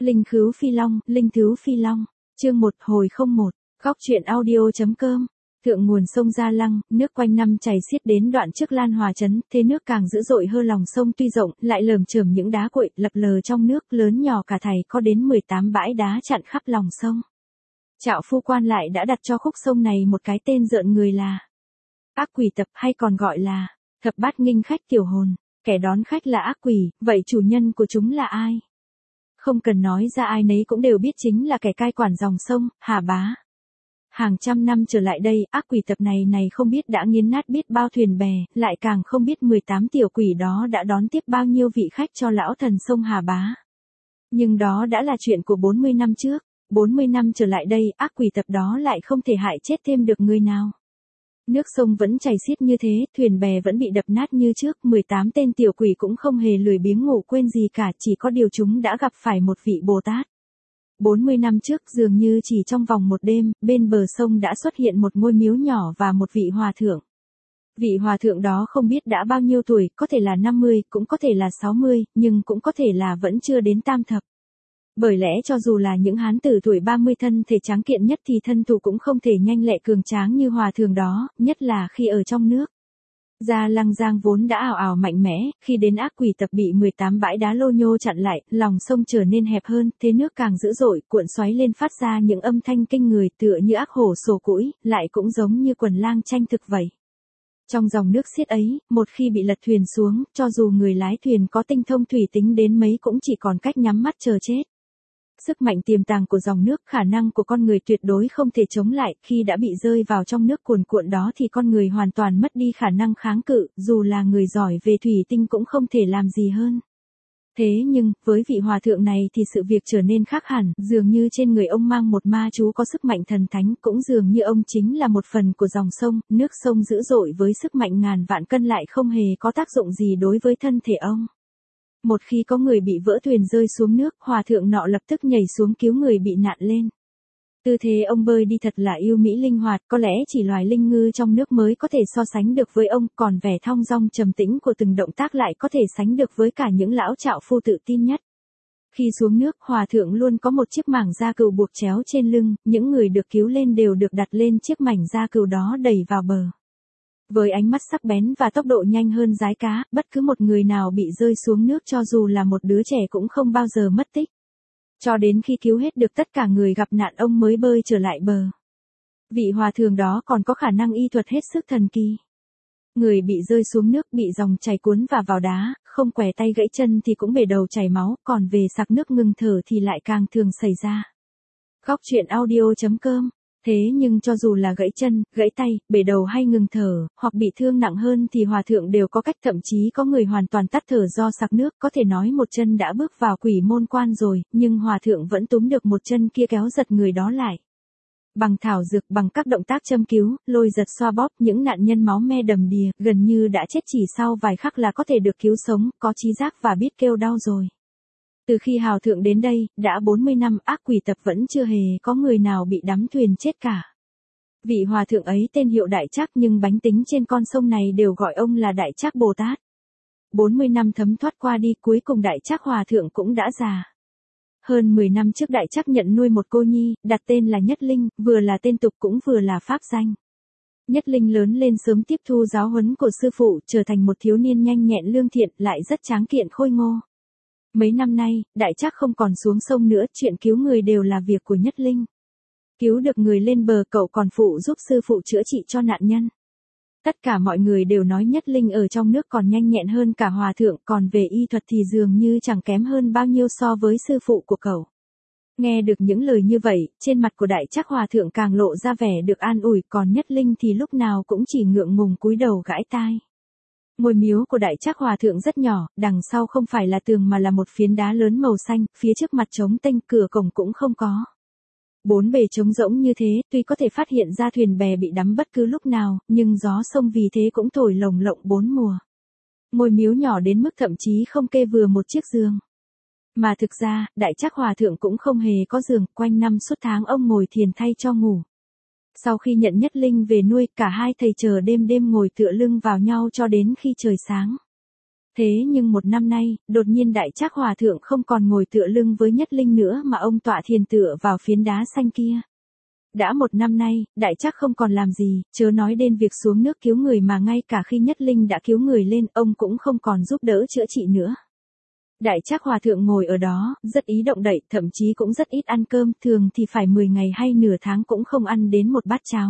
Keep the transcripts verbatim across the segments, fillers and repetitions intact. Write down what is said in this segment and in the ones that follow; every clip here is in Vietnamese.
Linh Khứu Phi Long, Linh Thứu Phi Long, chương một hồi không một, góc truyện audio.com. Thượng nguồn sông Gia Lăng, nước quanh năm chảy xiết đến đoạn trước Lan Hòa trấn, thế nước càng dữ dội hơn. Lòng sông tuy rộng, lại lởm chởm những đá cuội lập lờ trong nước, lớn nhỏ cả thảy có đến mười tám bãi đá chặn khắp lòng sông. Trạo Phu Quan lại đã đặt cho khúc sông này một cái tên rợn người là Ác Quỷ Tập, hay còn gọi là Thập Bát Nghinh Khách Tiểu Hồn. Kẻ đón khách là ác quỷ, vậy chủ nhân của chúng là ai? Không cần nói ra, ai nấy cũng đều biết, chính là kẻ cai quản dòng sông, Hà Bá. Hàng trăm năm trở lại đây, ác quỷ tập này này không biết đã nghiến nát biết bao thuyền bè, lại càng không biết mười tám tiểu quỷ đó đã đón tiếp bao nhiêu vị khách cho lão thần sông Hà Bá. Nhưng đó đã là chuyện của bốn mươi năm trước, bốn mươi năm trở lại đây, ác quỷ tập đó lại không thể hại chết thêm được người nào. Nước sông vẫn chảy xiết như thế, thuyền bè vẫn bị đập nát như trước, mười tám tên tiểu quỷ cũng không hề lười biếng ngủ quên gì cả, chỉ có điều chúng đã gặp phải một vị Bồ Tát. bốn mươi năm trước, dường như chỉ trong vòng một đêm, bên bờ sông đã xuất hiện một ngôi miếu nhỏ và một vị hòa thượng. Vị hòa thượng đó không biết đã bao nhiêu tuổi, có thể là năm mươi, cũng có thể là sáu mươi, nhưng cũng có thể là vẫn chưa đến tam thập. Bởi lẽ cho dù là những hán tử tuổi ba mươi thân thể tráng kiện nhất thì thân thủ cũng không thể nhanh lẹ cường tráng như hòa thượng đó, nhất là khi ở trong nước. Gia Lăng Giang vốn đã ảo ảo mạnh mẽ, khi đến ác quỷ tập bị mười tám bãi đá lô nhô chặn lại, lòng sông trở nên hẹp hơn, thế nước càng dữ dội, cuộn xoáy lên phát ra những âm thanh kinh người tựa như ác hổ sổ cũi, lại cũng giống như quần lang tranh thực vậy. Trong dòng nước xiết ấy, một khi bị lật thuyền xuống, cho dù người lái thuyền có tinh thông thủy tính đến mấy cũng chỉ còn cách nhắm mắt chờ chết. Sức mạnh tiềm tàng của dòng nước, khả năng của con người tuyệt đối không thể chống lại, khi đã bị rơi vào trong nước cuồn cuộn đó thì con người hoàn toàn mất đi khả năng kháng cự, dù là người giỏi về thủy tinh cũng không thể làm gì hơn. Thế nhưng, với vị hòa thượng này thì sự việc trở nên khác hẳn, dường như trên người ông mang một ma chú có sức mạnh thần thánh, cũng dường như ông chính là một phần của dòng sông, nước sông dữ dội với sức mạnh ngàn vạn cân lại không hề có tác dụng gì đối với thân thể ông. Một khi có người bị vỡ thuyền rơi xuống nước, hòa thượng nọ lập tức nhảy xuống cứu người bị nạn lên. Tư thế ông bơi đi thật là yêu mỹ linh hoạt, có lẽ chỉ loài linh ngư trong nước mới có thể so sánh được với ông, còn vẻ thong dong trầm tĩnh của từng động tác lại có thể sánh được với cả những lão trạo phu tự tin nhất. Khi xuống nước, hòa thượng luôn có một chiếc mảng da cừu buộc chéo trên lưng, những người được cứu lên đều được đặt lên chiếc mảnh da cừu đó đẩy vào bờ. Với ánh mắt sắc bén và tốc độ nhanh hơn dái cá, bất cứ một người nào bị rơi xuống nước cho dù là một đứa trẻ cũng không bao giờ mất tích. Cho đến khi cứu hết được tất cả người gặp nạn ông mới bơi trở lại bờ. Vị hòa thượng đó còn có khả năng y thuật hết sức thần kỳ. Người bị rơi xuống nước bị dòng chảy cuốn và vào đá, không quẻ tay gãy chân thì cũng bể đầu chảy máu, còn về sặc nước ngừng thở thì lại càng thường xảy ra. Góc truyện audio.com. Thế nhưng cho dù là gãy chân, gãy tay, bể đầu hay ngừng thở, hoặc bị thương nặng hơn thì hòa thượng đều có cách, thậm chí có người hoàn toàn tắt thở do sặc nước, có thể nói một chân đã bước vào quỷ môn quan rồi, nhưng hòa thượng vẫn túm được một chân kia kéo giật người đó lại. Bằng thảo dược, bằng các động tác châm cứu, lôi giật xoa bóp, những nạn nhân máu me đầm đìa, gần như đã chết chỉ sau vài khắc là có thể được cứu sống, có trí giác và biết kêu đau rồi. Từ khi hào thượng đến đây, đã bốn mươi năm, ác quỷ tập vẫn chưa hề có người nào bị đắm thuyền chết cả. Vị hòa thượng ấy tên hiệu Đại Trác, nhưng bánh tính trên con sông này đều gọi ông là Đại Trác Bồ Tát. bốn mươi năm thấm thoát qua đi, cuối cùng Đại Trác hòa thượng cũng đã già. Hơn mười năm trước Đại Trác nhận nuôi một cô nhi, đặt tên là Nhất Linh, vừa là tên tục cũng vừa là pháp danh. Nhất Linh lớn lên sớm tiếp thu giáo huấn của sư phụ, trở thành một thiếu niên nhanh nhẹn lương thiện, lại rất tráng kiện khôi ngô. Mấy năm nay, Đại Trác không còn xuống sông nữa, chuyện cứu người đều là việc của Nhất Linh. Cứu được người lên bờ, cậu còn phụ giúp sư phụ chữa trị cho nạn nhân. Tất cả mọi người đều nói Nhất Linh ở trong nước còn nhanh nhẹn hơn cả hòa thượng, còn về y thuật thì dường như chẳng kém hơn bao nhiêu so với sư phụ của cậu. Nghe được những lời như vậy, trên mặt của Đại Trác hòa thượng càng lộ ra vẻ được an ủi, còn Nhất Linh thì lúc nào cũng chỉ ngượng ngùng cúi đầu gãi tai. Ngôi miếu của Đại Trác hòa thượng rất nhỏ, đằng sau không phải là tường mà là một phiến đá lớn màu xanh, phía trước mặt trống tênh, cửa cổng cũng không có. Bốn bề trống rỗng như thế, tuy có thể phát hiện ra thuyền bè bị đắm bất cứ lúc nào, nhưng gió sông vì thế cũng thổi lồng lộng bốn mùa. Ngôi miếu nhỏ đến mức thậm chí không kê vừa một chiếc giường. Mà thực ra, Đại Trác hòa thượng cũng không hề có giường, quanh năm suốt tháng ông ngồi thiền thay cho ngủ. Sau khi nhận Nhất Linh về nuôi, cả hai thầy chờ đêm đêm ngồi tựa lưng vào nhau cho đến khi trời sáng. Thế nhưng một năm nay, đột nhiên Đại Trác Hòa Thượng không còn ngồi tựa lưng với Nhất Linh nữa mà ông tọa thiền tựa vào phiến đá xanh kia. Đã một năm nay, Đại Trác không còn làm gì, chớ nói đến việc xuống nước cứu người mà ngay cả khi Nhất Linh đã cứu người lên, ông cũng không còn giúp đỡ chữa trị nữa. Đại Trác Hòa Thượng ngồi ở đó, rất ý động đậy, thậm chí cũng rất ít ăn cơm, thường thì phải mười ngày hay nửa tháng cũng không ăn đến một bát cháo.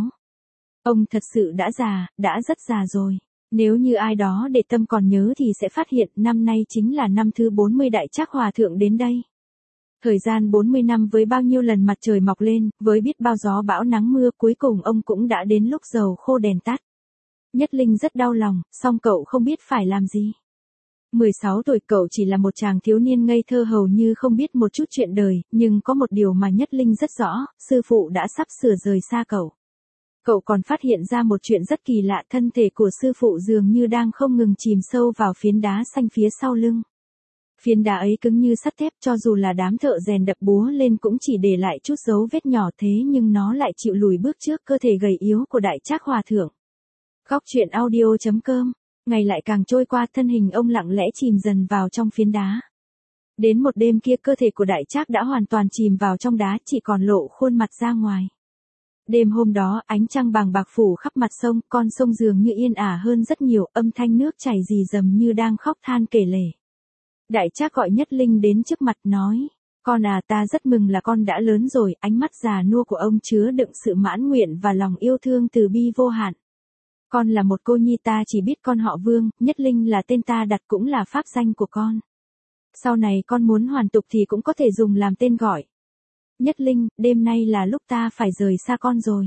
Ông thật sự đã già, đã rất già rồi. Nếu như ai đó để tâm còn nhớ thì sẽ phát hiện năm nay chính là năm thứ bốn mươi Đại Trác Hòa Thượng đến đây. Thời gian bốn mươi năm với bao nhiêu lần mặt trời mọc lên, với biết bao gió bão nắng mưa, cuối cùng ông cũng đã đến lúc dầu khô đèn tắt. Nhất Linh rất đau lòng, song cậu không biết phải làm gì. mười sáu tuổi cậu chỉ là một chàng thiếu niên ngây thơ hầu như không biết một chút chuyện đời, nhưng có một điều mà Nhất Linh rất rõ, sư phụ đã sắp sửa rời xa cậu. Cậu còn phát hiện ra một chuyện rất kỳ lạ, thân thể của sư phụ dường như đang không ngừng chìm sâu vào phiến đá xanh phía sau lưng. Phiến đá ấy cứng như sắt thép, cho dù là đám thợ rèn đập búa lên cũng chỉ để lại chút dấu vết nhỏ, thế nhưng nó lại chịu lùi bước trước cơ thể gầy yếu của Đại Trác Hòa Thượng. Góc truyện audio chấm com. Ngày lại càng trôi qua, thân hình ông lặng lẽ chìm dần vào trong phiến đá. Đến một đêm kia cơ thể của Đại Trác đã hoàn toàn chìm vào trong đá, chỉ còn lộ khuôn mặt ra ngoài. Đêm hôm đó, ánh trăng bàng bạc phủ khắp mặt sông, con sông dường như yên ả hơn rất nhiều, âm thanh nước chảy rì rầm như đang khóc than kể lể. Đại Trác gọi Nhất Linh đến trước mặt nói, con à, ta rất mừng là con đã lớn rồi, ánh mắt già nua của ông chứa đựng sự mãn nguyện và lòng yêu thương từ bi vô hạn. Con là một cô nhi, ta chỉ biết con họ Vương, Nhất Linh là tên ta đặt cũng là pháp danh của con. Sau này con muốn hoàn tục thì cũng có thể dùng làm tên gọi. Nhất Linh, đêm nay là lúc ta phải rời xa con rồi.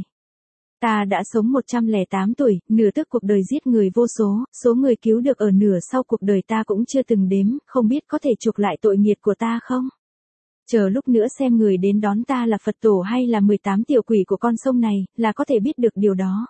Ta đã sống một trăm lẻ tám tuổi, nửa tức cuộc đời giết người vô số, số người cứu được ở nửa sau cuộc đời ta cũng chưa từng đếm, không biết có thể chuộc lại tội nghiệt của ta không? Chờ lúc nữa xem người đến đón ta là Phật tổ hay là mười tám tiểu quỷ của con sông này, là có thể biết được điều đó.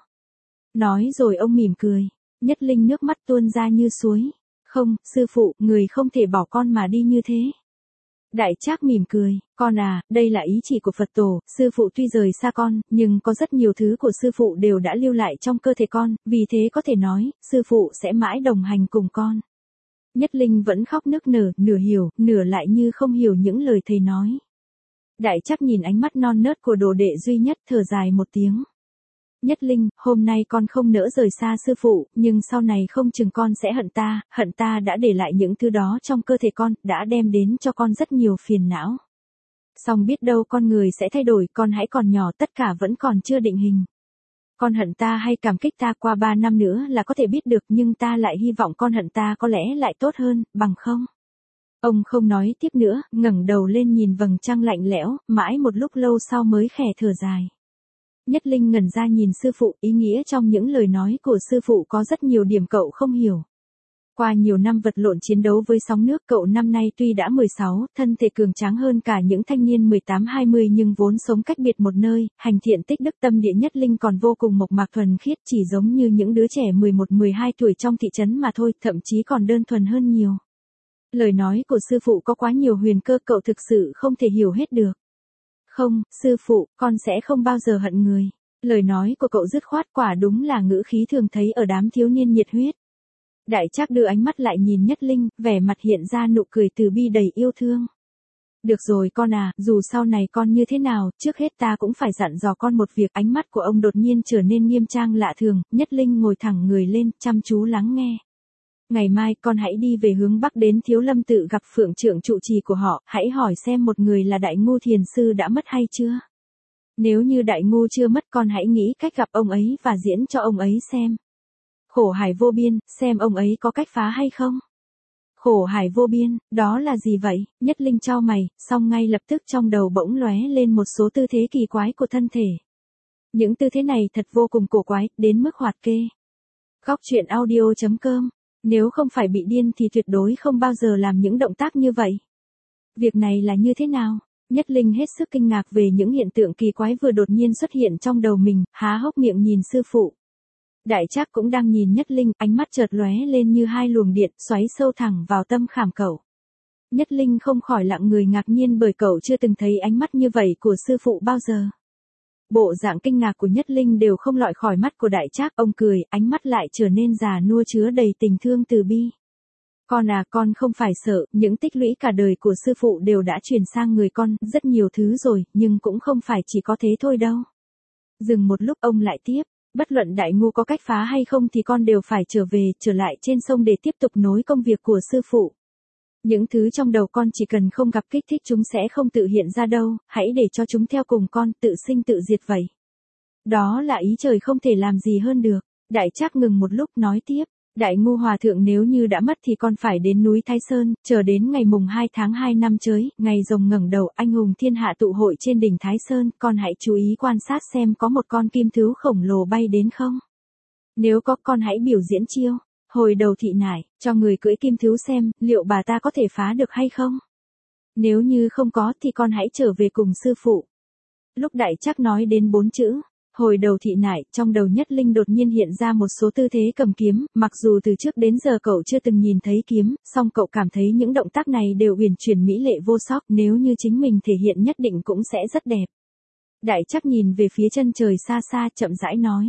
Nói rồi ông mỉm cười. Nhất Linh nước mắt tuôn ra như suối. Không, sư phụ, người không thể bỏ con mà đi như thế. Đại Trác mỉm cười, con à, đây là ý chỉ của Phật tổ, sư phụ tuy rời xa con, nhưng có rất nhiều thứ của sư phụ đều đã lưu lại trong cơ thể con, vì thế có thể nói, sư phụ sẽ mãi đồng hành cùng con. Nhất Linh vẫn khóc nức nở, nửa hiểu, nửa lại như không hiểu những lời thầy nói. Đại Trác nhìn ánh mắt non nớt của đồ đệ duy nhất, thở dài một tiếng. Nhất Linh, hôm nay con không nỡ rời xa sư phụ, nhưng sau này không chừng con sẽ hận ta, hận ta đã để lại những thứ đó trong cơ thể con, đã đem đến cho con rất nhiều phiền não. Song biết đâu con người sẽ thay đổi, con hãy còn nhỏ, tất cả vẫn còn chưa định hình. Con hận ta hay cảm kích ta qua ba năm nữa là có thể biết được, nhưng ta lại hy vọng con hận ta có lẽ lại tốt hơn, bằng không? Ông không nói tiếp nữa, ngẩng đầu lên nhìn vầng trăng lạnh lẽo, mãi một lúc lâu sau mới khẽ thở dài. Nhất Linh ngẩn ra nhìn sư phụ, ý nghĩa trong những lời nói của sư phụ có rất nhiều điểm cậu không hiểu. Qua nhiều năm vật lộn chiến đấu với sóng nước, cậu năm nay tuy đã mười sáu, thân thể cường tráng hơn cả những thanh niên mười tám hai mươi nhưng vốn sống cách biệt một nơi, hành thiện tích đức tâm địa. Nhất Linh còn vô cùng mộc mạc thuần khiết, chỉ giống như những đứa trẻ mười một mười hai tuổi trong thị trấn mà thôi, thậm chí còn đơn thuần hơn nhiều. Lời nói của sư phụ có quá nhiều huyền cơ, cậu thực sự không thể hiểu hết được. Không, sư phụ, con sẽ không bao giờ hận người. Lời nói của cậu dứt khoát, quả đúng là ngữ khí thường thấy ở đám thiếu niên nhiệt huyết. Đại Trác đưa ánh mắt lại nhìn Nhất Linh, vẻ mặt hiện ra nụ cười từ bi đầy yêu thương. Được rồi con à, dù sau này con như thế nào, trước hết ta cũng phải dặn dò con một việc. Ánh mắt của ông đột nhiên trở nên nghiêm trang lạ thường, Nhất Linh ngồi thẳng người lên, chăm chú lắng nghe. Ngày mai con hãy đi về hướng Bắc đến Thiếu Lâm tự gặp Phượng trưởng trụ trì của họ, hãy hỏi xem một người là Đại Ngu thiền sư đã mất hay chưa. Nếu như Đại Ngu chưa mất, con hãy nghĩ cách gặp ông ấy và diễn cho ông ấy xem. Khổ hải vô biên, xem ông ấy có cách phá hay không. Khổ hải vô biên, đó là gì vậy? Nhất Linh chau mày, xong ngay lập tức trong đầu bỗng lóe lên một số tư thế kỳ quái của thân thể. Những tư thế này thật vô cùng cổ quái, đến mức hoạt kê. Góc truyện audio chấm com. Nếu không phải bị điên thì tuyệt đối không bao giờ làm những động tác như vậy. Việc này là như thế nào? Nhất Linh hết sức kinh ngạc về những hiện tượng kỳ quái vừa đột nhiên xuất hiện trong đầu mình, há hốc miệng nhìn sư phụ. Đại Trác cũng đang nhìn Nhất Linh, ánh mắt chợt lóe lên như hai luồng điện, xoáy sâu thẳng vào tâm khảm cậu. Nhất Linh không khỏi lặng người ngạc nhiên bởi cậu chưa từng thấy ánh mắt như vậy của sư phụ bao giờ. Bộ dạng kinh ngạc của Nhất Linh đều không lọi khỏi mắt của Đại Trác, ông cười, ánh mắt lại trở nên già nua chứa đầy tình thương từ bi. Con à, con không phải sợ, những tích lũy cả đời của sư phụ đều đã truyền sang người con, rất nhiều thứ rồi, nhưng cũng không phải chỉ có thế thôi đâu. Dừng một lúc ông lại tiếp, bất luận Đại Ngu có cách phá hay không thì con đều phải trở về, trở lại trên sông để tiếp tục nối công việc của sư phụ. Những thứ trong đầu con chỉ cần không gặp kích thích chúng sẽ không tự hiện ra đâu, hãy để cho chúng theo cùng con, tự sinh tự diệt vậy. Đó là ý trời không thể làm gì hơn được. Đại Trác ngừng một lúc nói tiếp, Đại Ngu Hòa Thượng nếu như đã mất thì con phải đến núi Thái Sơn, chờ đến ngày mùng hai tháng hai năm Chới, ngày rồng ngẩng đầu anh hùng thiên hạ tụ hội trên đỉnh Thái Sơn, con hãy chú ý quan sát xem có một con kim thú khổng lồ bay đến không. Nếu có con hãy biểu diễn chiêu, hồi đầu thị nải, cho người cưỡi kim thú xem, liệu bà ta có thể phá được hay không. Nếu như không có thì con hãy trở về cùng sư phụ. Lúc Đại Trác nói đến bốn chữ hồi đầu thị nải, trong đầu Nhất Linh đột nhiên hiện ra một số tư thế cầm kiếm, mặc dù từ trước đến giờ cậu chưa từng nhìn thấy kiếm, song cậu cảm thấy những động tác này đều uyển chuyển mỹ lệ vô sóc, nếu như chính mình thể hiện nhất định cũng sẽ rất đẹp. Đại Trác nhìn về phía chân trời xa xa chậm rãi nói.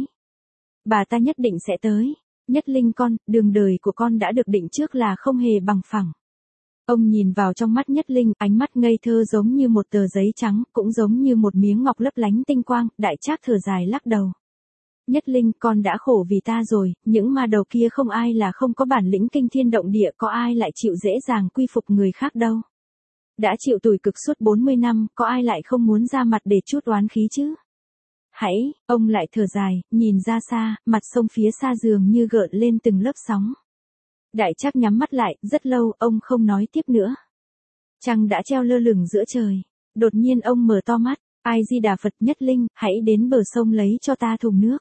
Bà ta nhất định sẽ tới. Nhất Linh con, đường đời của con đã được định trước là không hề bằng phẳng. Ông nhìn vào trong mắt Nhất Linh, ánh mắt ngây thơ giống như một tờ giấy trắng, cũng giống như một miếng ngọc lấp lánh tinh quang, Đại Trác thở dài lắc đầu. Nhất Linh, con đã khổ vì ta rồi, những ma đầu kia không ai là không có bản lĩnh kinh thiên động địa, có ai lại chịu dễ dàng quy phục người khác đâu. Đã chịu tủi cực suốt bốn mươi năm, có ai lại không muốn ra mặt để chút oán khí chứ? Hãy, ông lại thở dài, nhìn ra xa, mặt sông phía xa dường như gợn lên từng lớp sóng. Đại Trác nhắm mắt lại, rất lâu, ông không nói tiếp nữa. Trăng đã treo lơ lửng giữa trời. Đột nhiên ông mở to mắt, Ai Di Đà Phật. Nhất Linh, hãy đến bờ sông lấy cho ta thùng nước.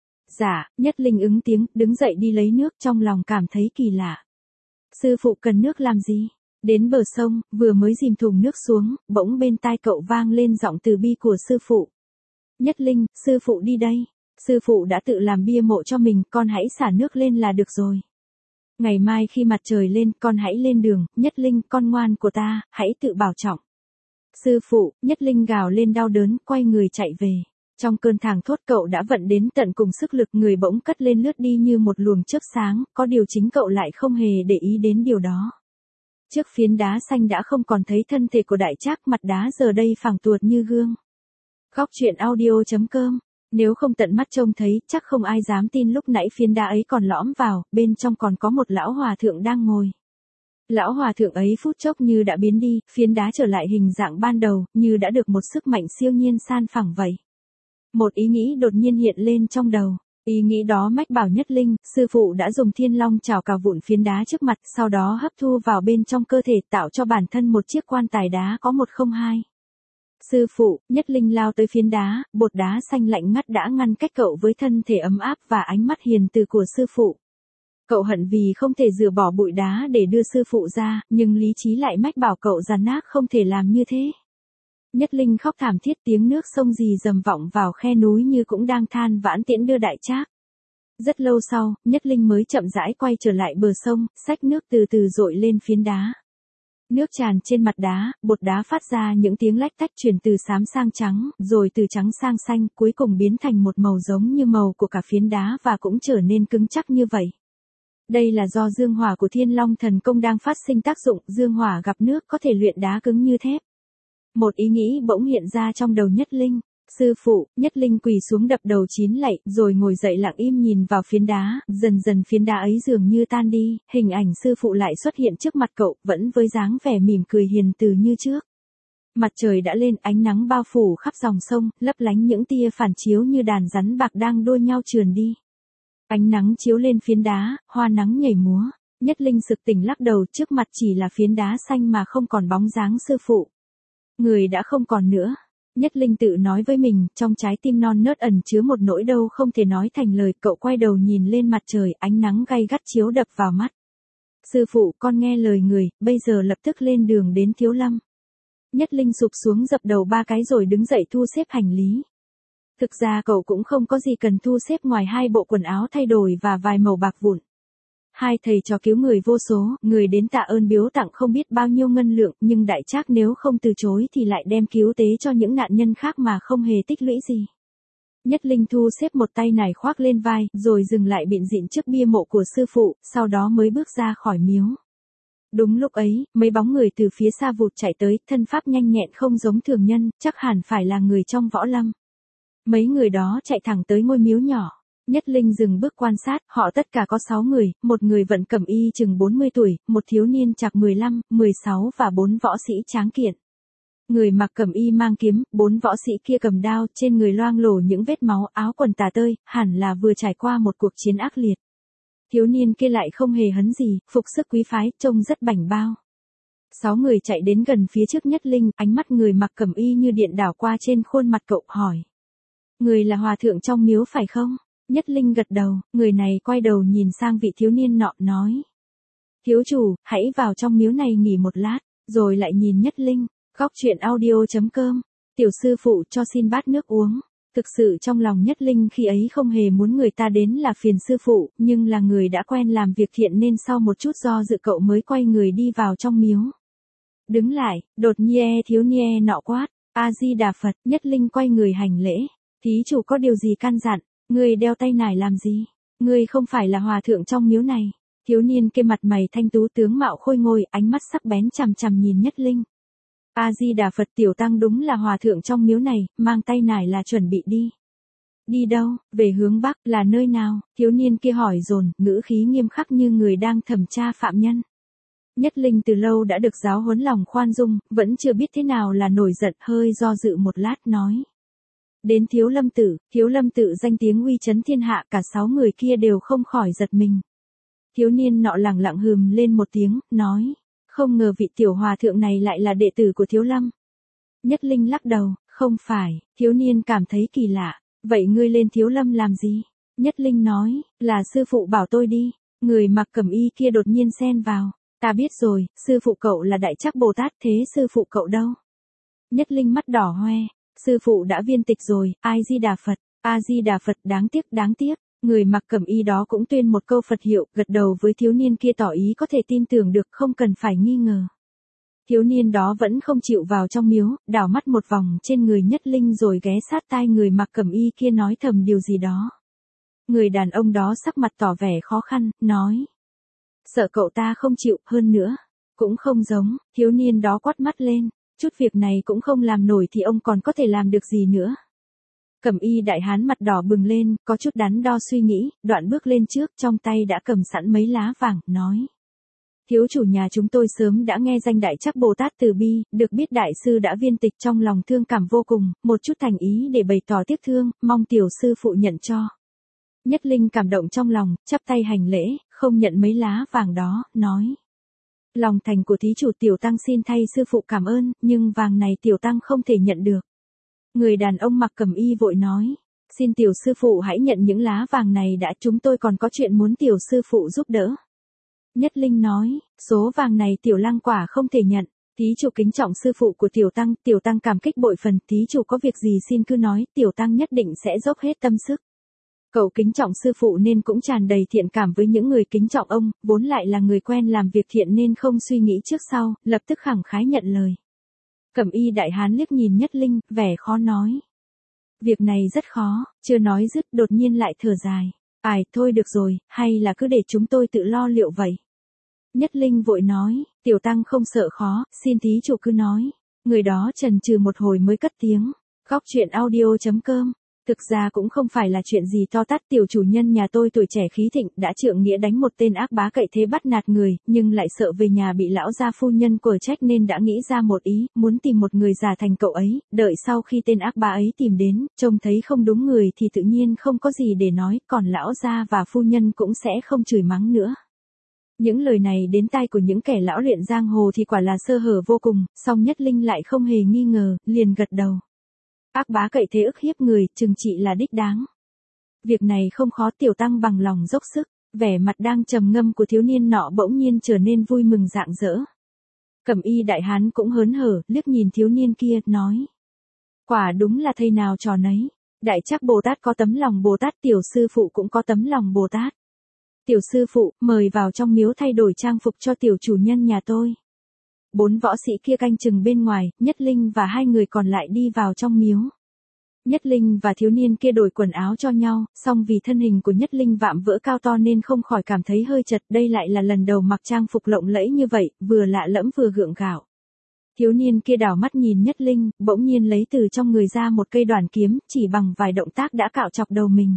Dạ, Nhất Linh ứng tiếng, đứng dậy đi lấy nước, trong lòng cảm thấy kỳ lạ. Sư phụ cần nước làm gì? Đến bờ sông, vừa mới dìm thùng nước xuống, bỗng bên tai cậu vang lên giọng từ bi của sư phụ. Nhất Linh, sư phụ đi đây. Sư phụ đã tự làm bia mộ cho mình, con hãy xả nước lên là được rồi. Ngày mai khi mặt trời lên, con hãy lên đường. Nhất Linh, con ngoan của ta, hãy tự bảo trọng. Sư phụ, Nhất Linh gào lên đau đớn, quay người chạy về. Trong cơn thảng thốt cậu đã vận đến tận cùng sức lực, người bỗng cất lên lướt đi như một luồng chớp sáng, có điều chính cậu lại không hề để ý đến điều đó. Trước phiến đá xanh đã không còn thấy thân thể của Đại Trác, mặt đá giờ đây phẳng tuột như gương. Góc truyện audio chấm com. Nếu không tận mắt trông thấy, chắc không ai dám tin lúc nãy phiến đá ấy còn lõm vào, bên trong còn có một lão hòa thượng đang ngồi. Lão hòa thượng ấy phút chốc như đã biến đi, phiến đá trở lại hình dạng ban đầu, như đã được một sức mạnh siêu nhiên san phẳng vậy. Một ý nghĩ đột nhiên hiện lên trong đầu. Ý nghĩ đó mách bảo Nhất Linh, sư phụ đã dùng thiên long chảo cào vụn phiến đá trước mặt, sau đó hấp thu vào bên trong cơ thể, tạo cho bản thân một chiếc quan tài đá có một không hai. Sư phụ, Nhất Linh lao tới phiến đá, bột đá xanh lạnh ngắt đã ngăn cách cậu với thân thể ấm áp và ánh mắt hiền từ của sư phụ. Cậu hận vì không thể rửa bỏ bụi đá để đưa sư phụ ra, nhưng lý trí lại mách bảo cậu giàn nát không thể làm như thế. Nhất Linh khóc thảm thiết, tiếng nước sông rì rầm vọng vào khe núi như cũng đang than vãn tiễn đưa Đại Trác. Rất lâu sau, Nhất Linh mới chậm rãi quay trở lại bờ sông, xách nước từ từ dội lên phiến đá. Nước tràn trên mặt đá, bột đá phát ra những tiếng lách tách chuyển từ xám sang trắng, rồi từ trắng sang xanh, cuối cùng biến thành một màu giống như màu của cả phiến đá và cũng trở nên cứng chắc như vậy. Đây là do dương hỏa của Thiên Long thần công đang phát sinh tác dụng, dương hỏa gặp nước có thể luyện đá cứng như thép. Một ý nghĩ bỗng hiện ra trong đầu Nhất Linh. Sư phụ, Nhất Linh quỳ xuống đập đầu chín lạy, rồi ngồi dậy lặng im nhìn vào phiến đá, dần dần phiến đá ấy dường như tan đi, hình ảnh sư phụ lại xuất hiện trước mặt cậu, vẫn với dáng vẻ mỉm cười hiền từ như trước. Mặt trời đã lên, ánh nắng bao phủ khắp dòng sông, lấp lánh những tia phản chiếu như đàn rắn bạc đang đua nhau trườn đi. Ánh nắng chiếu lên phiến đá, hoa nắng nhảy múa. Nhất Linh sực tỉnh lắc đầu, trước mặt chỉ là phiến đá xanh mà không còn bóng dáng sư phụ. Người đã không còn nữa. Nhất Linh tự nói với mình, trong trái tim non nớt ẩn chứa một nỗi đau không thể nói thành lời. Cậu quay đầu nhìn lên mặt trời, ánh nắng gay gắt chiếu đập vào mắt. Sư phụ, con nghe lời người, bây giờ lập tức lên đường đến Thiếu Lâm. Nhất Linh sụp xuống dập đầu ba cái rồi đứng dậy thu xếp hành lý. Thực ra cậu cũng không có gì cần thu xếp ngoài hai bộ quần áo thay đổi và vài mẩu bạc vụn. Hai thầy trò cứu người vô số, người đến tạ ơn biếu tặng không biết bao nhiêu ngân lượng, nhưng Đại Trác nếu không từ chối thì lại đem cứu tế cho những nạn nhân khác mà không hề tích lũy gì. Nhất Linh thu xếp một tay nải khoác lên vai, rồi dừng lại bịn rịn trước bia mộ của sư phụ, sau đó mới bước ra khỏi miếu. Đúng lúc ấy, mấy bóng người từ phía xa vụt chạy tới, thân pháp nhanh nhẹn không giống thường nhân, chắc hẳn phải là người trong võ lâm. Mấy người đó chạy thẳng tới ngôi miếu nhỏ. Nhất Linh dừng bước quan sát, họ tất cả có sáu người, một người vận cẩm y chừng bốn mươi tuổi, một thiếu niên chạc mười lăm, mười sáu và bốn võ sĩ tráng kiện. Người mặc cẩm y mang kiếm, bốn võ sĩ kia cầm đao, trên người loang lổ những vết máu, áo quần tả tơi, hẳn là vừa trải qua một cuộc chiến ác liệt. Thiếu niên kia lại không hề hấn gì, phục sức quý phái, trông rất bảnh bao. Sáu người chạy đến gần phía trước Nhất Linh, ánh mắt người mặc cẩm y như điện đảo qua trên khuôn mặt cậu, hỏi. Người là hòa thượng trong miếu phải không? Nhất Linh gật đầu, người này quay đầu nhìn sang vị thiếu niên nọ, nói. Thiếu chủ, hãy vào trong miếu này nghỉ một lát, rồi lại nhìn Nhất Linh. Góc truyện audio chấm com. Tiểu sư phụ cho xin bát nước uống. Thực sự trong lòng Nhất Linh khi ấy không hề muốn người ta đến là phiền sư phụ, nhưng là người đã quen làm việc thiện nên sau một chút do dự cậu mới quay người đi vào trong miếu. Đứng lại, đột nhiên thiếu niên nọ quát, A-di-đà Phật. Nhất Linh quay người hành lễ. Thí chủ có điều gì căn dặn, người đeo tay nải làm gì? Người không phải là hòa thượng trong miếu này. Thiếu niên kia mặt mày thanh tú, tướng mạo khôi ngôi, ánh mắt sắc bén chằm chằm nhìn Nhất Linh. A-di-đà Phật, tiểu tăng đúng là hòa thượng trong miếu này, mang tay nải là chuẩn bị đi. Đi đâu? Về hướng Bắc, là nơi nào? Thiếu niên kia hỏi dồn, ngữ khí nghiêm khắc như người đang thẩm tra phạm nhân. Nhất Linh từ lâu đã được giáo huấn lòng khoan dung, vẫn chưa biết thế nào là nổi giận, hơi do dự một lát nói. Đến Thiếu Lâm Tự. Thiếu Lâm Tự danh tiếng uy chấn thiên hạ, cả sáu người kia đều không khỏi giật mình. Thiếu niên nọ lẳng lặng hừm lên một tiếng, nói. Không ngờ vị tiểu hòa thượng này lại là đệ tử của Thiếu Lâm. Nhất Linh lắc đầu, không phải. Thiếu niên cảm thấy kỳ lạ. Vậy ngươi lên Thiếu Lâm làm gì? Nhất Linh nói, là sư phụ bảo tôi đi. Người mặc cẩm y kia đột nhiên xen vào. Ta biết rồi, sư phụ cậu là Đại Trắc Bồ Tát, thế sư phụ cậu đâu? Nhất Linh mắt đỏ hoe. Sư phụ đã viên tịch rồi, A-di-đà Phật. A-di-đà Phật, đáng tiếc, đáng tiếc. Người mặc cẩm y đó cũng tuyên một câu Phật hiệu, gật đầu với thiếu niên kia tỏ ý có thể tin tưởng được, không cần phải nghi ngờ. Thiếu niên đó vẫn không chịu vào trong miếu, đảo mắt một vòng trên người Nhất Linh rồi ghé sát tai người mặc cẩm y kia nói thầm điều gì đó. Người đàn ông đó sắc mặt tỏ vẻ khó khăn, nói. Sợ cậu ta không chịu, hơn nữa. Cũng không giống, thiếu niên đó quát mắt lên. Chút việc này cũng không làm nổi thì ông còn có thể làm được gì nữa. Cẩm y đại hán mặt đỏ bừng lên, có chút đắn đo suy nghĩ, đoạn bước lên trước, trong tay đã cầm sẵn mấy lá vàng, nói. Thiếu chủ nhà chúng tôi sớm đã nghe danh Đại Trắc Bồ Tát từ bi, được biết đại sư đã viên tịch, trong lòng thương cảm vô cùng, một chút thành ý để bày tỏ tiếc thương, mong tiểu sư phụ nhận cho. Nhất Linh cảm động trong lòng, chắp tay hành lễ, không nhận mấy lá vàng đó, nói. Lòng thành của thí chủ tiểu tăng xin thay sư phụ cảm ơn, nhưng vàng này tiểu tăng không thể nhận được. Người đàn ông mặc cẩm y vội nói, xin tiểu sư phụ hãy nhận những lá vàng này đã, chúng tôi còn có chuyện muốn tiểu sư phụ giúp đỡ. Nhất Linh nói, số vàng này tiểu lăng quả không thể nhận, thí chủ kính trọng sư phụ của tiểu tăng, tiểu tăng cảm kích bội phần, thí chủ có việc gì xin cứ nói, tiểu tăng nhất định sẽ dốc hết tâm sức. Cậu kính trọng sư phụ nên cũng tràn đầy thiện cảm với những người kính trọng ông, vốn lại là người quen làm việc thiện nên không suy nghĩ trước sau, lập tức khẳng khái nhận lời. Cẩm y đại hán liếc nhìn Nhất Linh, vẻ khó nói. Việc này rất khó, chưa nói dứt đột nhiên lại thở dài. Ai, thôi được rồi, hay là cứ để chúng tôi tự lo liệu vậy. Nhất Linh vội nói, tiểu tăng không sợ khó, xin thí chủ cứ nói. Người đó chần chừ một hồi mới cất tiếng. Góc truyện audio chấm com. Thực ra cũng không phải là chuyện gì to tát, tiểu chủ nhân nhà tôi tuổi trẻ khí thịnh, đã trượng nghĩa đánh một tên ác bá cậy thế bắt nạt người, nhưng lại sợ về nhà bị lão gia phu nhân quở trách nên đã nghĩ ra một ý, muốn tìm một người giả thành cậu ấy, đợi sau khi tên ác bá ấy tìm đến, trông thấy không đúng người thì tự nhiên không có gì để nói, còn lão gia và phu nhân cũng sẽ không chửi mắng nữa. Những lời này đến tai của những kẻ lão luyện giang hồ thì quả là sơ hở vô cùng, song Nhất Linh lại không hề nghi ngờ, liền gật đầu. Ác bá cậy thế ức hiếp người, chừng trị là đích đáng. Việc này không khó, tiểu tăng bằng lòng dốc sức. Vẻ mặt đang trầm ngâm của thiếu niên nọ bỗng nhiên trở nên vui mừng rạng rỡ. Cẩm y đại hán cũng hớn hở, liếc nhìn thiếu niên kia, nói. Quả đúng là thầy nào trò nấy. Đại Trắc Bồ Tát có tấm lòng Bồ Tát, tiểu sư phụ cũng có tấm lòng Bồ Tát. Tiểu sư phụ, mời vào trong miếu thay đổi trang phục cho tiểu chủ nhân nhà tôi. Bốn võ sĩ kia canh chừng bên ngoài, Nhất Linh và hai người còn lại đi vào trong miếu. Nhất Linh và thiếu niên kia đổi quần áo cho nhau, song vì thân hình của Nhất Linh vạm vỡ cao to nên không khỏi cảm thấy hơi chật, đây lại là lần đầu mặc trang phục lộng lẫy như vậy, vừa lạ lẫm vừa gượng gạo. Thiếu niên kia đảo mắt nhìn Nhất Linh, bỗng nhiên lấy từ trong người ra một cây đoản kiếm, chỉ bằng vài động tác đã cạo chọc đầu mình.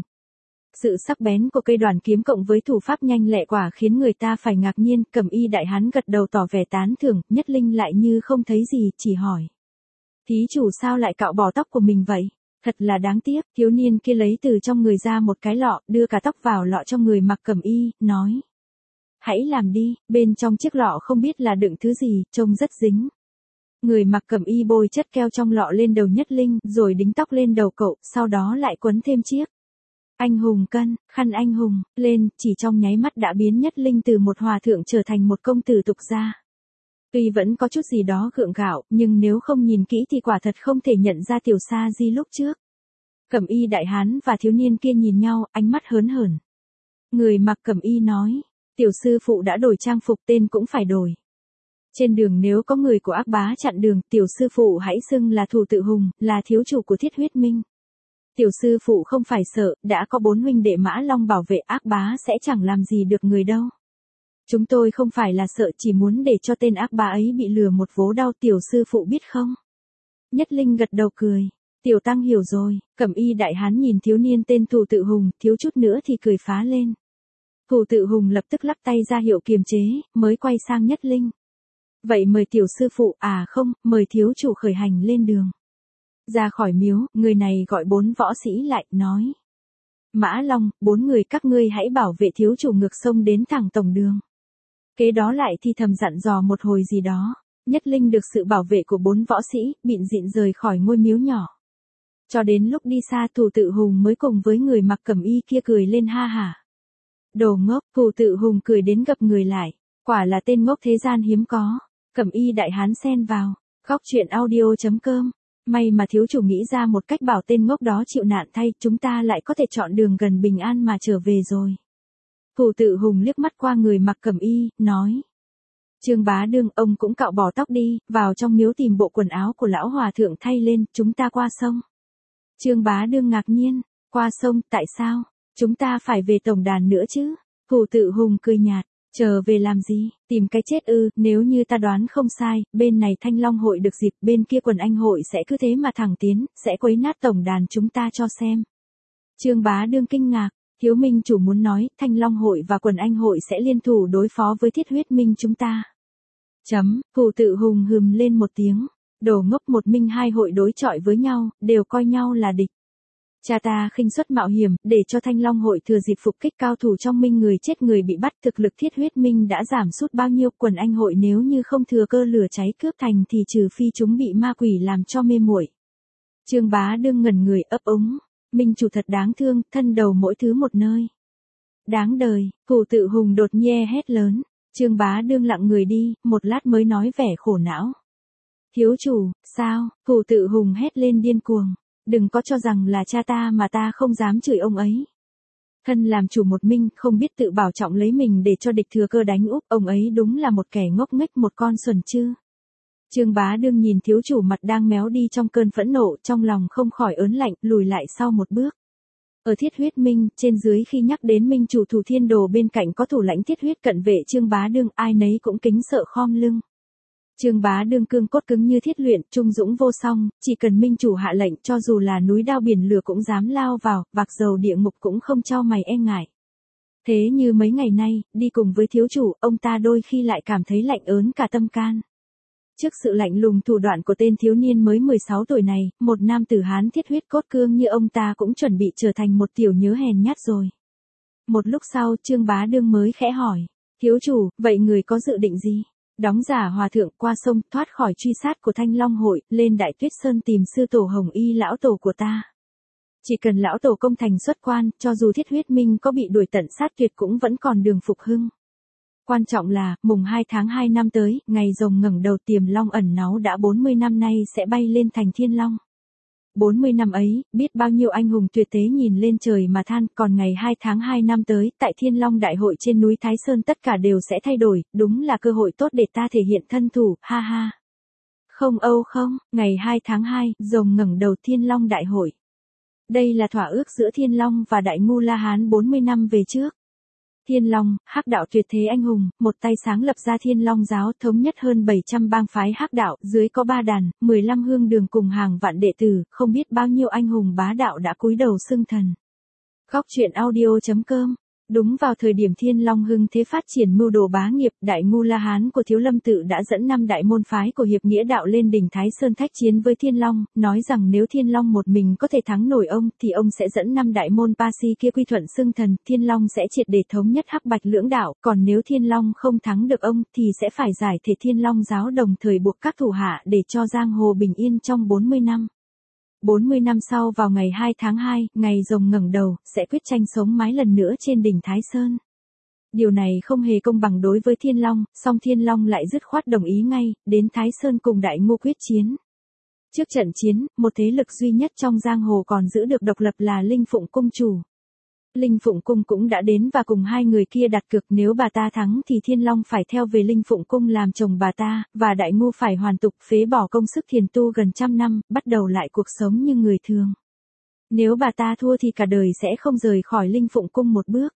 Sự sắc bén của cây đoản kiếm cộng với thủ pháp nhanh lẹ quả khiến người ta phải ngạc nhiên, Cẩm Y đại hán gật đầu tỏ vẻ tán thưởng, Nhất Linh lại như không thấy gì, chỉ hỏi. Thí chủ sao lại cạo bỏ tóc của mình vậy? Thật là đáng tiếc, thiếu niên kia lấy từ trong người ra một cái lọ, đưa cả tóc vào lọ trong người mặc Cẩm Y, nói. Hãy làm đi, bên trong chiếc lọ không biết là đựng thứ gì, trông rất dính. Người mặc Cẩm Y bôi chất keo trong lọ lên đầu Nhất Linh, rồi đính tóc lên đầu cậu, sau đó lại quấn thêm chiếc. Anh hùng cân, khăn anh hùng, lên, chỉ trong nháy mắt đã biến Nhất Linh từ một hòa thượng trở thành một công tử tục gia. Tuy vẫn có chút gì đó gượng gạo, nhưng nếu không nhìn kỹ thì quả thật không thể nhận ra Tiểu Sa Di lúc trước. Cẩm Y đại hán và thiếu niên kia nhìn nhau, ánh mắt hớn hởn. Người mặc Cẩm Y nói, tiểu sư phụ đã đổi trang phục, tên cũng phải đổi. Trên đường nếu có người của Ác Bá chặn đường, tiểu sư phụ hãy xưng là Thủ Tự Hùng, là thiếu chủ của Thiết Huyết Minh. Tiểu sư phụ không phải sợ, đã có bốn huynh đệ Mã Long bảo vệ, Ác Bá sẽ chẳng làm gì được người đâu. Chúng tôi không phải là sợ, chỉ muốn để cho tên Ác Bá ấy bị lừa một vố đau, tiểu sư phụ biết không? Nhất Linh gật đầu cười. Tiểu tăng hiểu rồi. Cẩm Y đại hán nhìn thiếu niên tên Thủ Tự Hùng, thiếu chút nữa thì cười phá lên. Thủ Tự Hùng lập tức lắc tay ra hiệu kiềm chế, mới quay sang Nhất Linh. Vậy mời tiểu sư phụ, à không, mời thiếu chủ khởi hành lên đường. Ra khỏi miếu, người này gọi bốn võ sĩ lại, nói. Mã Long, bốn người các ngươi hãy bảo vệ thiếu chủ ngược sông đến thẳng tổng đường. Kế đó lại thì thầm dặn dò một hồi gì đó. Nhất Linh được sự bảo vệ của bốn võ sĩ, bịn dịn rời khỏi ngôi miếu nhỏ. Cho đến lúc đi xa Thủ Tự Hùng mới cùng với người mặc Cẩm Y kia cười lên ha hả. Đồ ngốc, Thủ Tự Hùng cười đến gập người lại. Quả là tên ngốc thế gian hiếm có. Cẩm Y đại hán xen vào. Góc truyện audio chấm com. May mà thiếu chủ nghĩ ra một cách bảo tên ngốc đó chịu nạn thay, chúng ta lại có thể chọn đường gần bình an mà trở về rồi. Thủ Tự Hùng liếc mắt qua người mặc Cẩm Y, nói. Trương bá đương, ông cũng cạo bỏ tóc đi, vào trong miếu tìm bộ quần áo của lão hòa thượng thay lên, chúng ta qua sông. Trương bá đương ngạc nhiên, qua sông, tại sao? Chúng ta phải về tổng đàn nữa chứ? Thủ Tự Hùng cười nhạt. Chờ về làm gì, tìm cái chết ư, nếu như ta đoán không sai, bên này Thanh Long hội được dịp, bên kia Quần Anh hội sẽ cứ thế mà thẳng tiến, sẽ quấy nát tổng đàn chúng ta cho xem. Trương bá đương kinh ngạc, Thiếu Minh chủ muốn nói, Thanh Long hội và Quần Anh hội sẽ liên thủ đối phó với Thiết Huyết Minh chúng ta. Chấm, Thủ Tự Hùng hừm lên một tiếng, đồ ngốc, một minh hai hội đối chọi với nhau, đều coi nhau là địch. Cha ta khinh suất mạo hiểm, để cho Thanh Long hội thừa dịp phục kích cao thủ trong minh, người chết người bị bắt, thực lực Thiết Huyết Minh đã giảm sút bao nhiêu. Quần Anh hội nếu như không thừa cơ lửa cháy cướp thành thì trừ phi chúng bị ma quỷ làm cho mê muội. Trương bá đương ngẩn người ấp úng, minh chủ thật đáng thương, thân đầu mỗi thứ một nơi. Đáng đời, Thủ Tự Hùng đột nhiên hét lớn. Trương bá đương lặng người đi, một lát mới nói vẻ khổ não. Thiếu chủ, sao? Thủ Tự Hùng hét lên điên cuồng. Đừng có cho rằng là cha ta mà ta không dám chửi ông ấy. Thân làm chủ một minh, không biết tự bảo trọng lấy mình để cho địch thừa cơ đánh úp, ông ấy đúng là một kẻ ngốc nghếch, một con xuẩn chứ. Trương bá đương nhìn thiếu chủ mặt đang méo đi trong cơn phẫn nộ, trong lòng không khỏi ớn lạnh, lùi lại sau một bước. Ở Thiết Huyết Minh, trên dưới khi nhắc đến minh chủ Thủ Thiên Đồ bên cạnh có thủ lãnh Thiết Huyết cận vệ Trương bá đương, ai nấy cũng kính sợ khom lưng. Trương bá đương cương cốt cứng như thiết luyện, trung dũng vô song, chỉ cần minh chủ hạ lệnh, cho dù là núi đao biển lửa cũng dám lao vào, vạc dầu địa ngục cũng không chau mày e ngại. Thế như mấy ngày nay, đi cùng với thiếu chủ, ông ta đôi khi lại cảm thấy lạnh ớn cả tâm can. Trước sự lạnh lùng thủ đoạn của tên thiếu niên mới mười sáu tuổi này, một nam tử Hán thiết huyết cốt cương như ông ta cũng chuẩn bị trở thành một tiểu nhớ hèn nhát rồi. Một lúc sau, Trương bá đương mới khẽ hỏi, thiếu chủ, vậy người có dự định gì? Đóng giả hòa thượng, qua sông, thoát khỏi truy sát của Thanh Long hội, lên Đại Tuyết Sơn tìm sư tổ Hồng Y lão tổ của ta. Chỉ cần lão tổ công thành xuất quan, cho dù Thiết Huyết Minh có bị đuổi tận sát tuyệt cũng vẫn còn đường phục hưng. Quan trọng là, mùng hai tháng hai năm tới, ngày rồng ngẩng đầu, Tiềm Long ẩn náu đã bốn mươi năm nay sẽ bay lên thành Thiên Long. bốn mươi năm ấy, biết bao nhiêu anh hùng tuyệt tế nhìn lên trời mà than, còn ngày hai tháng hai năm tới, tại Thiên Long đại hội trên núi Thái Sơn tất cả đều sẽ thay đổi, đúng là cơ hội tốt để ta thể hiện thân thủ, ha ha. Không âu không, ngày hai tháng hai, rồng ngẩng đầu Thiên Long đại hội. Đây là thỏa ước giữa Thiên Long và Đại Ngu La Hán bốn mươi năm về trước. Thiên Long, hắc đạo tuyệt thế anh hùng, một tay sáng lập ra Thiên Long giáo, thống nhất hơn bảy trăm bang phái hắc đạo, dưới có ba đàn, mười lăm hương đường cùng hàng vạn đệ tử, không biết bao nhiêu anh hùng bá đạo đã cúi đầu xưng thần. Góc truyện audio chấm com. Đúng vào thời điểm Thiên Long hưng thế phát triển mưu đồ bá nghiệp, Đại Ngu La Hán của Thiếu Lâm Tự đã dẫn năm đại môn phái của Hiệp Nghĩa đạo lên đỉnh Thái Sơn thách chiến với Thiên Long, nói rằng nếu Thiên Long một mình có thể thắng nổi ông, thì ông sẽ dẫn năm đại môn Pa Si kia quy thuận xưng thần, Thiên Long sẽ triệt để thống nhất hắc bạch lưỡng đạo, còn nếu Thiên Long không thắng được ông, thì sẽ phải giải thể Thiên Long giáo, đồng thời buộc các thủ hạ để cho giang hồ bình yên trong bốn mươi năm. bốn mươi năm sau vào ngày hai tháng hai, ngày rồng ngẩng đầu, sẽ quyết tranh sống mái lần nữa trên đỉnh Thái Sơn. Điều này không hề công bằng đối với Thiên Long, song Thiên Long lại dứt khoát đồng ý ngay, đến Thái Sơn cùng Đại Ngu quyết chiến. Trước trận chiến, một thế lực duy nhất trong giang hồ còn giữ được độc lập là Linh Phụng Cung chủ. Linh Phụng Cung cũng đã đến và cùng hai người kia đặt cược, nếu bà ta thắng thì Thiên Long phải theo về Linh Phụng Cung làm chồng bà ta, và Đại Ngu phải hoàn tục phế bỏ công sức thiền tu gần trăm năm, bắt đầu lại cuộc sống như người thường. Nếu bà ta thua thì cả đời sẽ không rời khỏi Linh Phụng Cung một bước.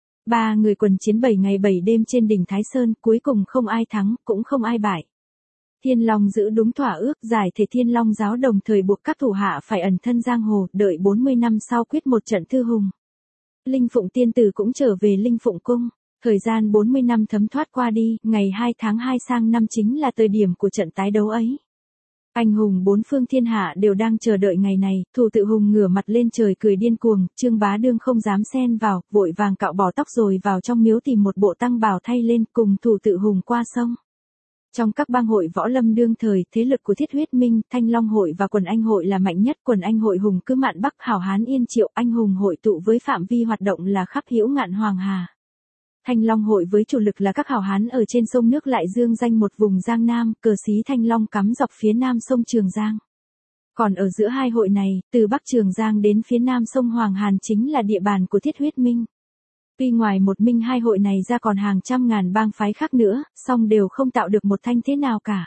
Ba người quần chiến bảy ngày bảy đêm trên đỉnh Thái Sơn, cuối cùng không ai thắng, cũng không ai bại. Thiên Long giữ đúng thỏa ước, giải thể Thiên Long giáo, đồng thời buộc các thủ hạ phải ẩn thân giang hồ, đợi bốn mươi năm sau quyết một trận thư hùng. Linh Phụng tiên tử cũng trở về Linh Phụng Cung. Thời gian bốn mươi năm thấm thoát qua đi, ngày hai tháng hai sang năm chính là thời điểm của trận tái đấu ấy. Anh hùng bốn phương thiên hạ đều đang chờ đợi ngày này, Thủ Tự Hùng ngửa mặt lên trời cười điên cuồng, Trương Bá Đương không dám xen vào, vội vàng cạo bỏ tóc rồi vào trong miếu tìm một bộ tăng bào thay lên, cùng Thủ Tự Hùng qua sông. Trong các bang hội võ lâm đương thời, thế lực của Thiết Huyết Minh, Thanh Long hội và Quần Anh hội là mạnh nhất. Quần Anh hội hùng cứ mạn Bắc, hảo hán Yên Triệu, anh hùng hội tụ với phạm vi hoạt động là khắp hữu ngạn Hoàng Hà. Thanh Long hội với chủ lực là các hảo hán ở trên sông nước Lại Dương danh một vùng Giang Nam, cờ xí Thanh Long cắm dọc phía nam sông Trường Giang. Còn ở giữa hai hội này, từ Bắc Trường Giang đến phía nam sông Hoàng Hàn chính là địa bàn của Thiết Huyết Minh. Tuy ngoài một minh hai hội này ra còn hàng trăm ngàn bang phái khác nữa, song đều không tạo được một thanh thế nào cả.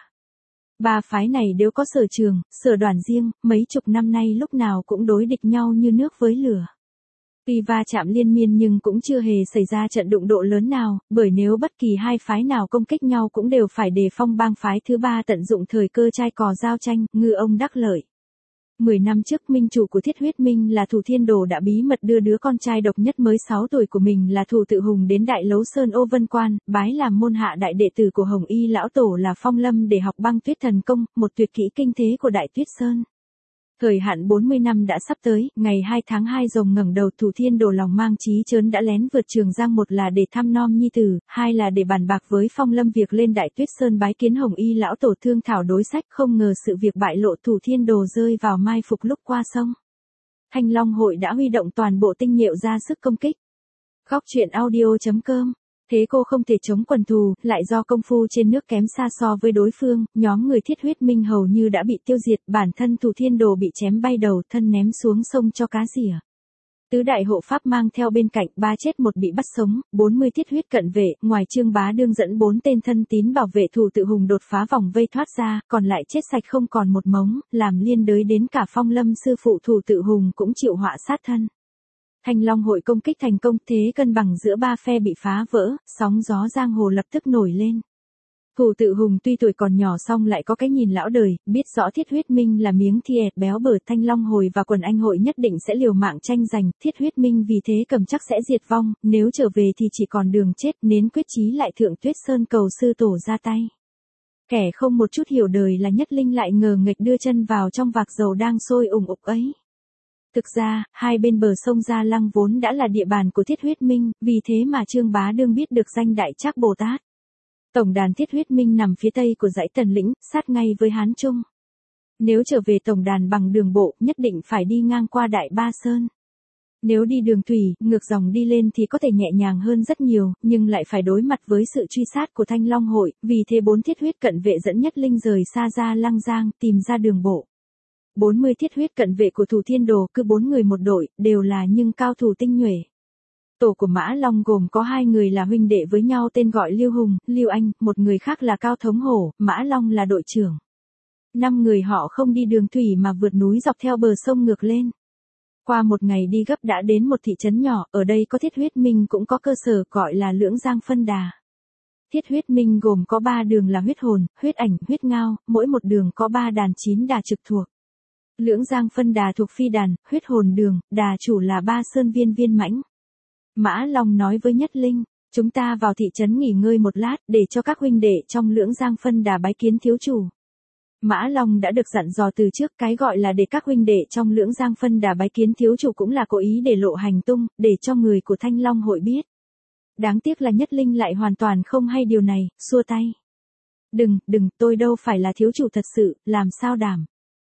Ba phái này đều có sở trường, sở đoàn riêng, mấy chục năm nay lúc nào cũng đối địch nhau như nước với lửa. Tuy va chạm liên miên nhưng cũng chưa hề xảy ra trận đụng độ lớn nào, bởi nếu bất kỳ hai phái nào công kích nhau cũng đều phải đề phòng bang phái thứ ba tận dụng thời cơ chai cò giao tranh, ngư ông đắc lợi. Mười năm trước, minh chủ của Thiết Huyết Minh là Thủ Thiên Đồ đã bí mật đưa đứa con trai độc nhất mới sáu tuổi của mình là Thủ Tự Hùng đến Đại Lấu Sơn Ô Vân Quan, bái làm môn hạ đại đệ tử của Hồng Y lão tổ là Phong Lâm để học băng tuyết thần công, một tuyệt kỹ kinh thế của Đại Tuyết Sơn. Thời hạn bốn mươi năm đã sắp tới, ngày hai tháng hai rồng ngẩng đầu, Thủ Thiên Đồ lòng mang chí chớn đã lén vượt Trường Giang, một là để thăm nom nhi tử, hai là để bàn bạc với Phong Lâm việc lên Đại Tuyết Sơn bái kiến Hồng Y lão tổ thương thảo đối sách. Không ngờ sự việc bại lộ, Thủ Thiên Đồ rơi vào mai phục lúc qua sông. Thanh Long hội đã huy động toàn bộ tinh nhuệ ra sức công kích. Góc truyện audio chấm com. Thế cô không thể chống quần thù, lại do công phu trên nước kém xa so với đối phương, nhóm người Thiết Huyết Minh hầu như đã bị tiêu diệt, bản thân Thủ Thiên Đồ bị chém bay đầu, thân ném xuống sông cho cá rỉa. Tứ đại hộ pháp mang theo bên cạnh, ba chết một bị bắt sống, bốn mươi thiết huyết cận vệ, ngoài Trương Bá Đương dẫn bốn tên thân tín bảo vệ Thủ Tự Hùng đột phá vòng vây thoát ra, còn lại chết sạch không còn một mống, làm liên đới đến cả Phong Lâm sư phụ Thủ Tự Hùng cũng chịu họa sát thân. Thanh Long hội công kích thành công, thế cân bằng giữa ba phe bị phá vỡ, sóng gió giang hồ lập tức nổi lên. Thủ Tự Hùng tuy tuổi còn nhỏ song lại có cái nhìn lão đời, biết rõ Thiết Huyết Minh là miếng thịt béo bở, Thanh Long hội và Quần Anh hội nhất định sẽ liều mạng tranh giành, Thiết Huyết Minh vì thế cầm chắc sẽ diệt vong, nếu trở về thì chỉ còn đường chết, nên quyết chí lại thượng Tuyết Sơn cầu sư tổ ra tay. Kẻ không một chút hiểu đời là Nhất Linh lại ngờ nghệch đưa chân vào trong vạc dầu đang sôi ủng ục ấy. Thực ra, hai bên bờ sông Gia Lăng vốn đã là địa bàn của Thiết Huyết Minh, vì thế mà Trương Bá Đương biết được danh Đại Trác Bồ Tát. Tổng đàn Thiết Huyết Minh nằm phía tây của dãy Tần Lĩnh, sát ngay với Hán Trung. Nếu trở về tổng đàn bằng đường bộ, nhất định phải đi ngang qua Đại Ba Sơn. Nếu đi đường thủy, ngược dòng đi lên thì có thể nhẹ nhàng hơn rất nhiều, nhưng lại phải đối mặt với sự truy sát của Thanh Long hội, vì thế bốn thiết huyết cận vệ dẫn Nhất Linh rời xa Gia Lăng Giang, tìm ra đường bộ. bốn mươi thiết huyết cận vệ của Thủ Thiên Đồ, cứ bốn người một đội, đều là nhưng cao thủ tinh nhuệ. Tổ của Mã Long gồm có hai người là huynh đệ với nhau tên gọi Lưu Hùng, Lưu Anh, một người khác là Cao Thống Hổ, Mã Long là đội trưởng. Năm người họ không đi đường thủy mà vượt núi dọc theo bờ sông ngược lên. Qua một ngày đi gấp đã đến một thị trấn nhỏ, ở đây có Thiết Huyết Minh cũng có cơ sở gọi là Lưỡng Giang Phân Đà. Thiết Huyết Minh gồm có ba đường là huyết hồn, huyết ảnh, huyết ngao, mỗi một đường có ba đàn chín đà trực thuộc. Lưỡng Giang Phân Đà thuộc phi đàn, huyết hồn đường, đà chủ là Ba Sơn Viên Viên Mãnh. Mã Long nói với Nhất Linh, chúng ta vào thị trấn nghỉ ngơi một lát, để cho các huynh đệ trong Lưỡng Giang Phân Đà bái kiến thiếu chủ. Mã Long đã được dặn dò từ trước, cái gọi là để các huynh đệ trong Lưỡng Giang Phân Đà bái kiến thiếu chủ cũng là cố ý để lộ hành tung, để cho người của Thanh Long hội biết. Đáng tiếc là Nhất Linh lại hoàn toàn không hay điều này, xua tay. Đừng, đừng, tôi đâu phải là thiếu chủ thật sự, làm sao đảm.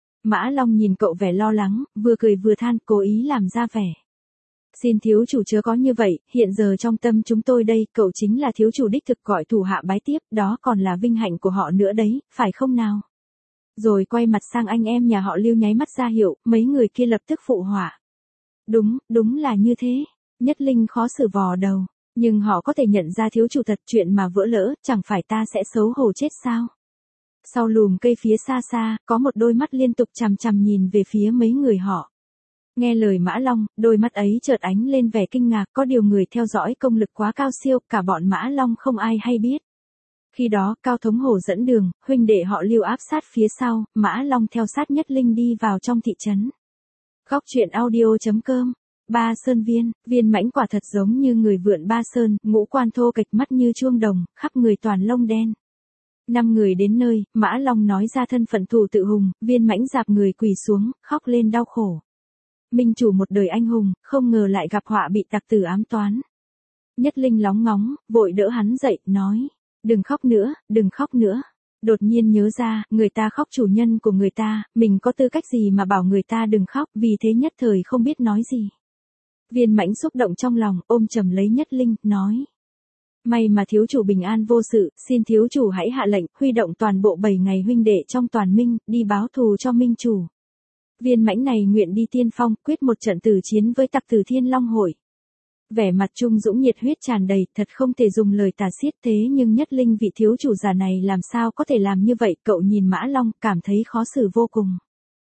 Mã Long nhìn cậu vẻ lo lắng, vừa cười vừa than, cố ý làm ra vẻ. Xin thiếu chủ chớ có như vậy, hiện giờ trong tâm chúng tôi đây, cậu chính là thiếu chủ đích thực gọi thủ hạ bái tiếp, đó còn là vinh hạnh của họ nữa đấy, phải không nào? Rồi quay mặt sang anh em nhà họ Lưu nháy mắt ra hiệu, mấy người kia lập tức phụ họa. Đúng, đúng là như thế. Nhất Linh khó xử vò đầu, nhưng họ có thể nhận ra thiếu chủ thật, chuyện mà vỡ lỡ, chẳng phải ta sẽ xấu hổ chết sao? Sau lùm cây phía xa xa, có một đôi mắt liên tục chằm chằm nhìn về phía mấy người họ. Nghe lời Mã Long, đôi mắt ấy chợt ánh lên vẻ kinh ngạc, có điều người theo dõi công lực quá cao siêu, cả bọn Mã Long không ai hay biết. Khi đó, Cao Thống Hổ dẫn đường, huynh đệ họ Lưu áp sát phía sau, Mã Long theo sát Nhất Linh đi vào trong thị trấn. Góc truyện audio chấm com. Ba Sơn Viên, Viên Mãnh quả thật giống như người vượn Ba Sơn, ngũ quan thô kệch, mắt như chuông đồng, khắp người toàn lông đen. Năm người đến nơi, Mã Long nói ra thân phận thủ tự hùng, Viên Mãnh dạp người quỳ xuống, khóc lên đau khổ. Minh chủ một đời anh hùng, không ngờ lại gặp họa bị tặc tử ám toán. Nhất Linh lóng ngóng, vội đỡ hắn dậy, nói. Đừng khóc nữa, đừng khóc nữa. Đột nhiên nhớ ra, người ta khóc chủ nhân của người ta, mình có tư cách gì mà bảo người ta đừng khóc, vì thế nhất thời không biết nói gì. Viên Mãnh xúc động trong lòng, ôm chầm lấy Nhất Linh, nói. May mà thiếu chủ bình an vô sự, xin thiếu chủ hãy hạ lệnh, huy động toàn bộ bảy ngày huynh đệ trong toàn minh, đi báo thù cho minh chủ. Viên Mãnh này nguyện đi tiên phong, quyết một trận tử chiến với tặc tử Thiên Long hội. Vẻ mặt Trung Dũng nhiệt huyết tràn đầy, thật không thể dùng lời tả xiết, thế nhưng Nhất Linh vị thiếu chủ già này làm sao có thể làm như vậy, cậu nhìn Mã Long, cảm thấy khó xử vô cùng.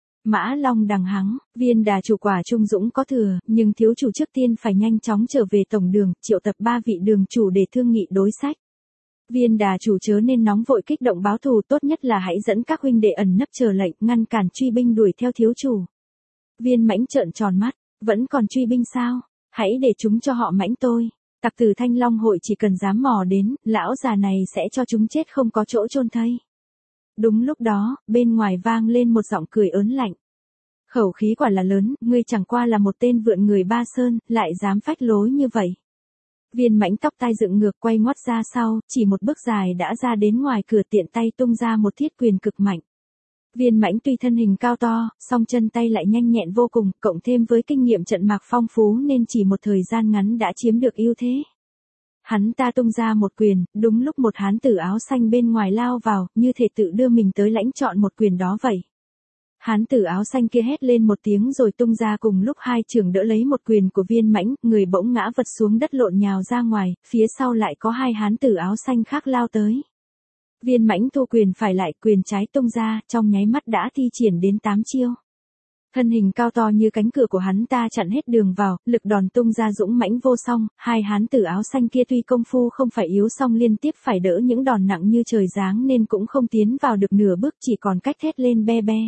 Mã Long đằng hắng, Viên đà chủ quả Trung Dũng có thừa, nhưng thiếu chủ trước tiên phải nhanh chóng trở về tổng đường, triệu tập ba vị đường chủ để thương nghị đối sách. Viên đà chủ chớ nên nóng vội kích động báo thù, tốt nhất là hãy dẫn các huynh đệ ẩn nấp chờ lệnh, ngăn cản truy binh đuổi theo thiếu chủ. Viên Mãnh trợn tròn mắt, vẫn còn truy binh sao? Hãy để chúng cho họ mãnh tôi. Tặc tử Thanh Long hội chỉ cần dám mò đến, lão già này sẽ cho chúng chết không có chỗ chôn thây. Đúng lúc đó, bên ngoài vang lên một giọng cười ớn lạnh. Khẩu khí quả là lớn, ngươi chẳng qua là một tên vượn người Ba Sơn, lại dám phách lối như vậy. Viên Mãnh tóc tai dựng ngược quay ngoắt ra sau, chỉ một bước dài đã ra đến ngoài cửa, tiện tay tung ra một thiết quyền cực mạnh. Viên Mãnh tuy thân hình cao to, song chân tay lại nhanh nhẹn vô cùng, cộng thêm với kinh nghiệm trận mạc phong phú nên chỉ một thời gian ngắn đã chiếm được ưu thế. Hắn ta tung ra một quyền, đúng lúc một hán tử áo xanh bên ngoài lao vào, như thể tự đưa mình tới lãnh chọn một quyền đó vậy. Hán tử áo xanh kia hét lên một tiếng rồi tung ra, cùng lúc hai trưởng đỡ lấy một quyền của Viên Mãnh, người bỗng ngã vật xuống đất lộn nhào ra ngoài, phía sau lại có hai hán tử áo xanh khác lao tới. Viên Mãnh thu quyền phải lại, quyền trái tung ra, trong nháy mắt đã thi triển đến tám chiêu. Thân hình cao to như cánh cửa của hắn ta chặn hết đường vào, lực đòn tung ra dũng mãnh vô song, hai hán tử áo xanh kia tuy công phu không phải yếu song liên tiếp phải đỡ những đòn nặng như trời giáng nên cũng không tiến vào được nửa bước, chỉ còn cách thét lên be be.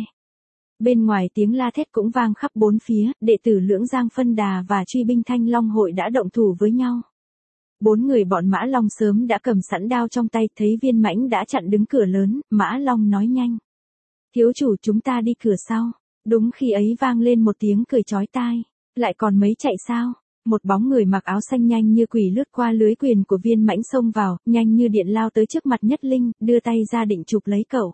Bên ngoài tiếng la thét cũng vang khắp bốn phía, đệ tử Lưỡng Giang Phân Đà và truy binh Thanh Long hội đã động thủ với nhau. Bốn người bọn Mã Long sớm đã cầm sẵn đao trong tay, thấy Viên Mãnh đã chặn đứng cửa lớn, Mã Long nói nhanh. Thiếu chủ, chúng ta đi cửa sau. Đúng khi ấy vang lên một tiếng cười chói tai. Lại còn mấy chạy sao? Một bóng người mặc áo xanh nhanh như quỷ lướt qua lưới quyền của Viên Mãnh xông vào, nhanh như điện lao tới trước mặt Nhất Linh, đưa tay ra định chụp lấy cậu.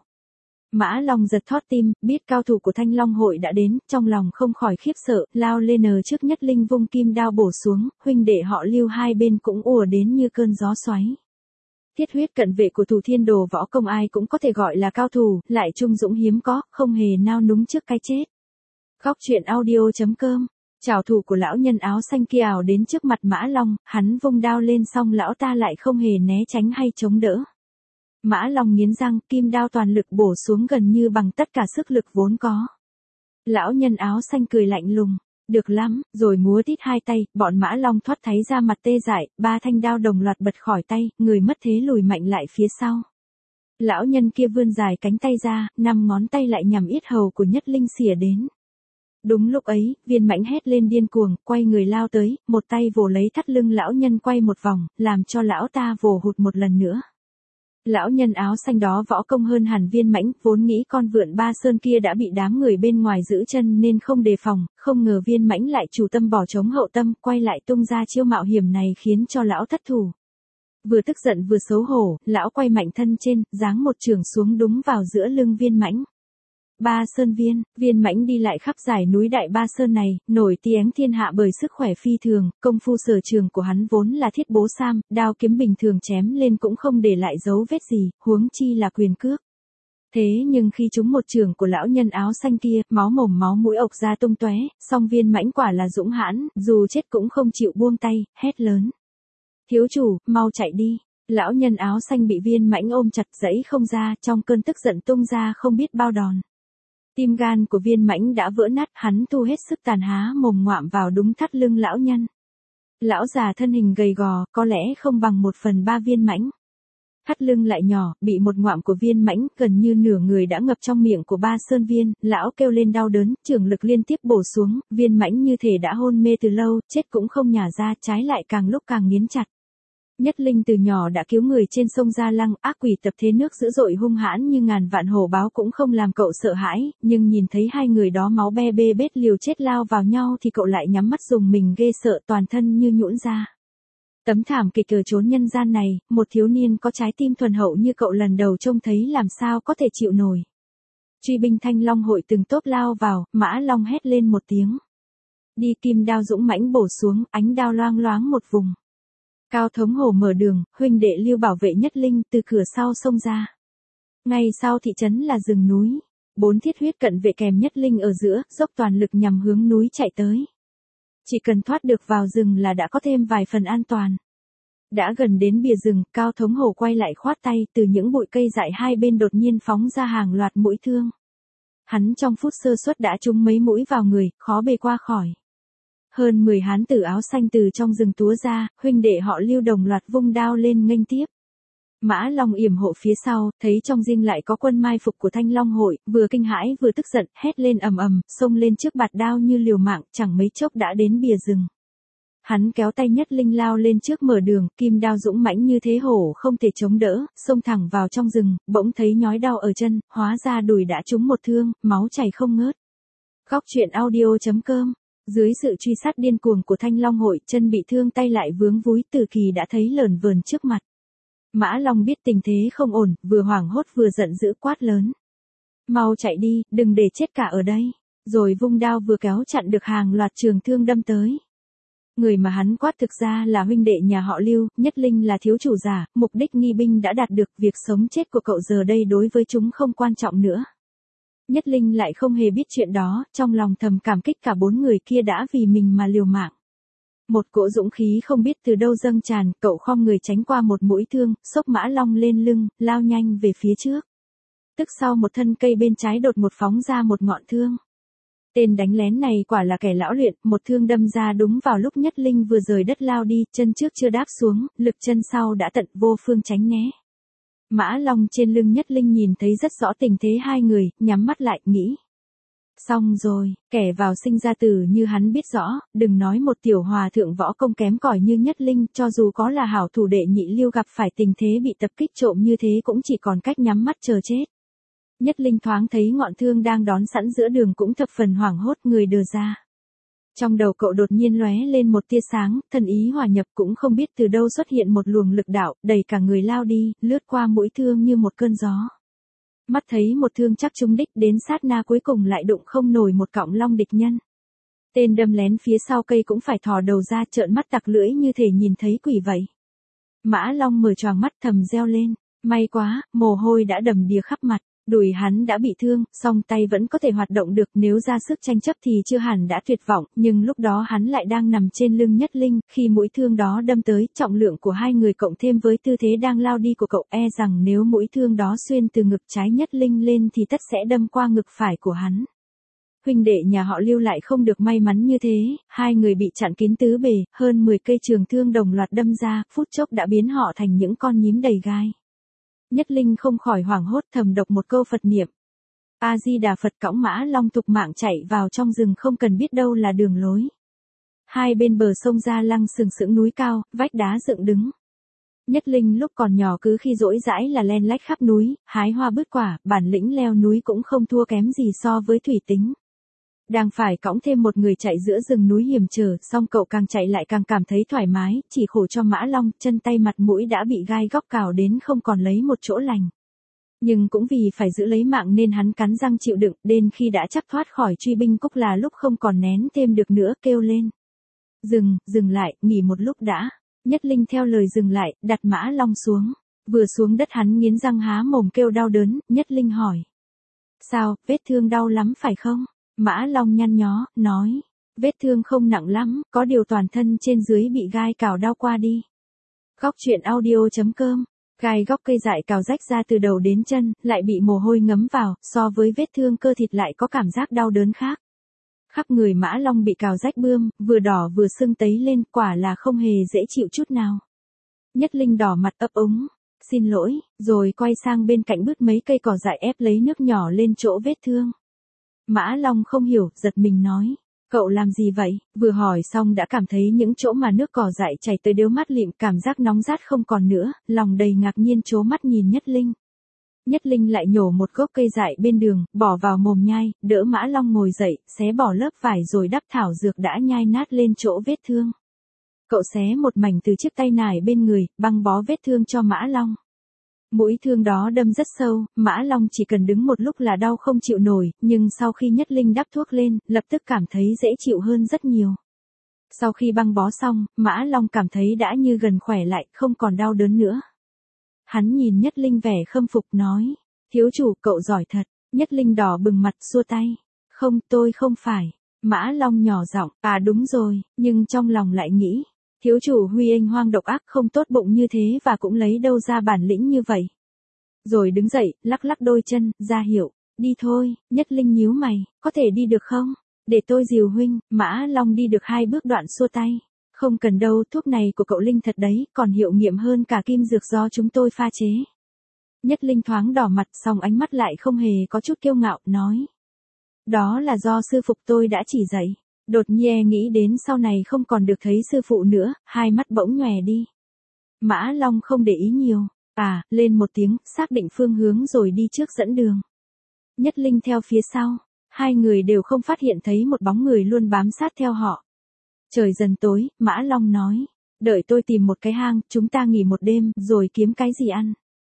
Mã Long giật thót tim, biết cao thủ của Thanh Long hội đã đến, trong lòng không khỏi khiếp sợ, lao lên nờ trước Nhất Linh vung kim đao bổ xuống, huynh đệ họ Lưu hai bên cũng ùa đến như cơn gió xoáy. Thiết huyết cận vệ của Thủ Thiên Đồ võ công ai cũng có thể gọi là cao thủ, lại trung dũng hiếm có, không hề nao núng trước cái chết. Góc truyện audio chấm com. Trảo thủ của lão nhân áo xanh kia ảo đến trước mặt Mã Long, hắn vung đao lên xong lão ta lại không hề né tránh hay chống đỡ. Mã Long nghiến răng, kim đao toàn lực bổ xuống gần như bằng tất cả sức lực vốn có. Lão nhân áo xanh cười lạnh lùng, Được lắm, rồi múa tít hai tay, bọn Mã Long thoát thấy ra mặt tê dại, ba thanh đao đồng loạt bật khỏi tay, người mất thế lùi mạnh lại phía sau. Lão nhân kia vươn dài cánh tay ra, năm ngón tay lại nhằm yết hầu của Nhất Linh xỉa đến. Đúng lúc ấy, Viên Mãnh hét lên điên cuồng, quay người lao tới, một tay vồ lấy thắt lưng lão nhân quay một vòng, làm cho lão ta vồ hụt một lần nữa. Lão nhân áo xanh đó võ công hơn hẳn Viên Mãnh, vốn nghĩ con vượn Ba Sơn kia đã bị đám người bên ngoài giữ chân nên không đề phòng, không ngờ Viên Mãnh lại chủ tâm bỏ trống hậu tâm, quay lại tung ra chiêu mạo hiểm này khiến cho lão thất thủ. Vừa tức giận vừa xấu hổ, lão quay mạnh thân trên, giáng một chưởng xuống đúng vào giữa lưng Viên Mãnh. Ba Sơn Viên, Viên Mãnh đi lại khắp dải núi Đại Ba Sơn này, nổi tiếng thiên hạ bởi sức khỏe phi thường, công phu sở trường của hắn vốn là thiết bố sam, đao kiếm bình thường chém lên cũng không để lại dấu vết gì, huống chi là quyền cước. Thế nhưng khi trúng một chưởng của lão nhân áo xanh kia, máu mồm máu mũi ộc ra tung tóe, song Viên Mãnh quả là dũng hãn, dù chết cũng không chịu buông tay, hét lớn. Thiếu chủ, mau chạy đi. Lão nhân áo xanh bị Viên Mãnh ôm chặt giãy không ra, trong cơn tức giận tung ra không biết bao đòn. Tim gan của Viên Mãnh đã vỡ nát, hắn thu hết sức tàn há mồm ngoạm vào đúng thắt lưng lão nhân. Lão già thân hình gầy gò, có lẽ không bằng một phần ba Viên Mãnh. Thắt lưng lại nhỏ, bị một ngoạm của Viên Mãnh, gần như nửa người đã ngập trong miệng của Ba Sơn Viên, lão kêu lên đau đớn, chưởng lực liên tiếp bổ xuống, Viên Mãnh như thể đã hôn mê từ lâu, chết cũng không nhả ra, trái lại càng lúc càng nghiến chặt. Nhất Linh từ nhỏ đã cứu người trên sông Gia Lăng, ác quỷ tập thế nước dữ dội hung hãn như ngàn vạn hổ báo cũng không làm cậu sợ hãi, nhưng nhìn thấy hai người đó máu be bê bết liều chết lao vào nhau thì cậu lại nhắm mắt dùng mình ghê sợ, toàn thân như nhũn ra. Tấm thảm kịch ở chốn nhân gian này, một thiếu niên có trái tim thuần hậu như cậu lần đầu trông thấy làm sao có thể chịu nổi. Truy binh Thanh Long hội từng tốp lao vào, Mã Long hét lên một tiếng. Đi, kim đao dũng mãnh bổ xuống, ánh đao loang loáng một vùng. Cao Thống Hổ mở đường, huynh đệ Lưu bảo vệ Nhất Linh từ cửa sau xông ra. Ngay sau thị trấn là rừng núi. Bốn thiết huyết cận vệ kèm Nhất Linh ở giữa, dốc toàn lực nhằm hướng núi chạy tới. Chỉ cần thoát được vào rừng là đã có thêm vài phần an toàn. Đã gần đến bìa rừng, Cao Thống Hổ quay lại khoát tay, từ những bụi cây dại hai bên đột nhiên phóng ra hàng loạt mũi thương. Hắn trong phút sơ suất đã trúng mấy mũi vào người, khó bề qua khỏi. Hơn mười hán tử áo xanh từ trong rừng túa ra, huynh đệ họ Lưu đồng loạt vung đao lên nghênh tiếp. Mã Long yểm hộ phía sau, thấy trong dinh lại có quân mai phục của Thanh Long hội, vừa kinh hãi vừa tức giận, hét lên ầm ầm, xông lên trước bạt đao như liều mạng, chẳng mấy chốc đã đến bìa rừng. Hắn kéo tay Nhất Linh lao lên trước mở đường, kim đao dũng mãnh như thế hổ không thể chống đỡ, xông thẳng vào trong rừng, bỗng thấy nhói đau ở chân, hóa ra đùi đã trúng một thương, máu chảy không ngớt. Góc truyện audio chấm com. Dưới sự truy sát điên cuồng của Thanh Long hội, chân bị thương tay lại vướng vúi, Từ Kỳ đã thấy lởn vởn trước mặt. Mã Long biết tình thế không ổn, vừa hoảng hốt vừa giận dữ quát lớn. Mau chạy đi, đừng để chết cả ở đây. Rồi vung đao vừa kéo chặn được hàng loạt trường thương đâm tới. Người mà hắn quát thực ra là huynh đệ nhà họ Lưu, Nhất Linh là thiếu chủ giả, mục đích nghi binh đã đạt được, việc sống chết của cậu giờ đây đối với chúng không quan trọng nữa. Nhất Linh lại không hề biết chuyện đó, trong lòng thầm cảm kích cả bốn người kia đã vì mình mà liều mạng. Một cỗ dũng khí không biết từ đâu dâng tràn, cậu khom người tránh qua một mũi thương, xốc Mã Long lên lưng, lao nhanh về phía trước. Tức sau một thân cây bên trái đột một phóng ra một ngọn thương. Tên đánh lén này quả là kẻ lão luyện, một thương đâm ra đúng vào lúc Nhất Linh vừa rời đất lao đi, chân trước chưa đáp xuống, lực chân sau đã tận vô phương tránh né. Mã Long trên lưng Nhất Linh nhìn thấy rất rõ tình thế hai người, nhắm mắt lại, nghĩ. Xong rồi, kẻ vào sinh ra tử như hắn biết rõ, đừng nói một tiểu hòa thượng võ công kém cỏi như Nhất Linh, cho dù có là hảo thủ đệ nhị Lưu gặp phải tình thế bị tập kích trộm như thế cũng chỉ còn cách nhắm mắt chờ chết. Nhất Linh thoáng thấy ngọn thương đang đón sẵn giữa đường cũng thập phần hoảng hốt, người đờ ra. Trong đầu cậu đột nhiên lóe lên một tia sáng, thần ý hòa nhập, cũng không biết từ đâu xuất hiện một luồng lực đạo, đẩy cả người lao đi, lướt qua mũi thương như một cơn gió. Mắt thấy một thương chắc trúng đích, đến sát na cuối cùng lại đụng không nổi một cọng long địch nhân. Tên đâm lén phía sau cây cũng phải thò đầu ra, trợn mắt tặc lưỡi như thể nhìn thấy quỷ vậy. Mã Long mở choàng mắt thầm reo lên, may quá, mồ hôi đã đầm đìa khắp mặt. Đùi hắn đã bị thương, song tay vẫn có thể hoạt động được, nếu ra sức tranh chấp thì chưa hẳn đã tuyệt vọng, nhưng lúc đó hắn lại đang nằm trên lưng Nhất Linh, khi mũi thương đó đâm tới, trọng lượng của hai người cộng thêm với tư thế đang lao đi của cậu, e rằng nếu mũi thương đó xuyên từ ngực trái Nhất Linh lên thì tất sẽ đâm qua ngực phải của hắn. huynh đệ nhà họ Lưu lại không được may mắn như thế, hai người bị chặn kín tứ bề, hơn mười cây trường thương đồng loạt đâm ra, phút chốc đã biến họ thành những con nhím đầy gai. Nhất Linh không khỏi hoảng hốt thầm đọc một câu Phật niệm. A-di-đà Phật, cõng Mã Long tục mạng chạy vào trong rừng không cần biết đâu là đường lối. Hai bên bờ sông Gia Lăng sừng sững núi cao, vách đá dựng đứng. Nhất Linh lúc còn nhỏ cứ khi rỗi rãi là len lách khắp núi, hái hoa bứt quả, bản lĩnh leo núi cũng không thua kém gì so với Thủy Tính. Đang phải cõng thêm một người chạy giữa rừng núi hiểm trở, song cậu càng chạy lại càng cảm thấy thoải mái, chỉ khổ cho Mã Long, chân tay mặt mũi đã bị gai góc cào đến không còn lấy một chỗ lành. Nhưng cũng vì phải giữ lấy mạng nên hắn cắn răng chịu đựng, đến khi đã chắc thoát khỏi truy binh Cúc là lúc không còn nén thêm được nữa, kêu lên. Dừng, dừng lại, nghỉ một lúc đã. Nhất Linh theo lời dừng lại, đặt Mã Long xuống. Vừa xuống đất hắn nghiến răng há mồm kêu đau đớn, Nhất Linh hỏi. Sao, vết thương đau lắm phải không? Mã Long nhăn nhó, nói. Vết thương không nặng lắm, có điều toàn thân trên dưới bị gai cào đau qua đi. Góc truyện audio chấm com. Gai góc cây dại cào rách ra từ đầu đến chân, lại bị mồ hôi ngấm vào, so với vết thương cơ thịt lại có cảm giác đau đớn khác. Khắp người Mã Long bị cào rách bươm, vừa đỏ vừa sưng tấy lên, quả là không hề dễ chịu chút nào. Nhất Linh đỏ mặt ấp úng, xin lỗi, rồi quay sang bên cạnh bứt mấy cây cỏ dại ép lấy nước nhỏ lên chỗ vết thương. Mã Long không hiểu, giật mình nói, cậu làm gì vậy? Vừa hỏi xong đã cảm thấy những chỗ mà nước cỏ dại chảy tới đếu mắt lịm, cảm giác nóng rát không còn nữa, lòng đầy ngạc nhiên trố mắt nhìn Nhất Linh. Nhất Linh lại nhổ một gốc cây dại bên đường, bỏ vào mồm nhai, đỡ Mã Long ngồi dậy, xé bỏ lớp vải rồi đắp thảo dược đã nhai nát lên chỗ vết thương. Cậu xé một mảnh từ chiếc tay nải bên người, băng bó vết thương cho Mã Long. Mũi thương đó đâm rất sâu, Mã Long chỉ cần đứng một lúc là đau không chịu nổi, nhưng sau khi Nhất Linh đắp thuốc lên, lập tức cảm thấy dễ chịu hơn rất nhiều. Sau khi băng bó xong, Mã Long cảm thấy đã như gần khỏe lại, không còn đau đớn nữa. Hắn nhìn Nhất Linh vẻ khâm phục nói, thiếu chủ cậu giỏi thật. Nhất Linh đỏ bừng mặt xua tay, không tôi không phải. Mã Long nhỏ giọng, à đúng rồi, nhưng trong lòng lại nghĩ, thiếu chủ Huy Anh hoang độc ác không tốt bụng như thế và cũng lấy đâu ra bản lĩnh như vậy. Rồi đứng dậy, lắc lắc đôi chân, ra hiệu, đi thôi. Nhất Linh nhíu mày, có thể đi được không? Để tôi dìu huynh. Mã Long đi được hai bước đoạn xua tay. Không cần đâu, thuốc này của cậu Linh thật đấy, còn hiệu nghiệm hơn cả kim dược do chúng tôi pha chế. Nhất Linh thoáng đỏ mặt, song ánh mắt lại không hề có chút kiêu ngạo, nói. Đó là do sư phụ tôi đã chỉ dạy. Đột nhiên nghĩ đến sau này không còn được thấy sư phụ nữa, hai mắt bỗng nhòe đi. Mã Long không để ý nhiều, à, lên một tiếng, xác định phương hướng rồi đi trước dẫn đường. Nhất Linh theo phía sau, hai người đều không phát hiện thấy một bóng người luôn bám sát theo họ. Trời dần tối, Mã Long nói, đợi tôi tìm một cái hang, chúng ta nghỉ một đêm, rồi kiếm cái gì ăn.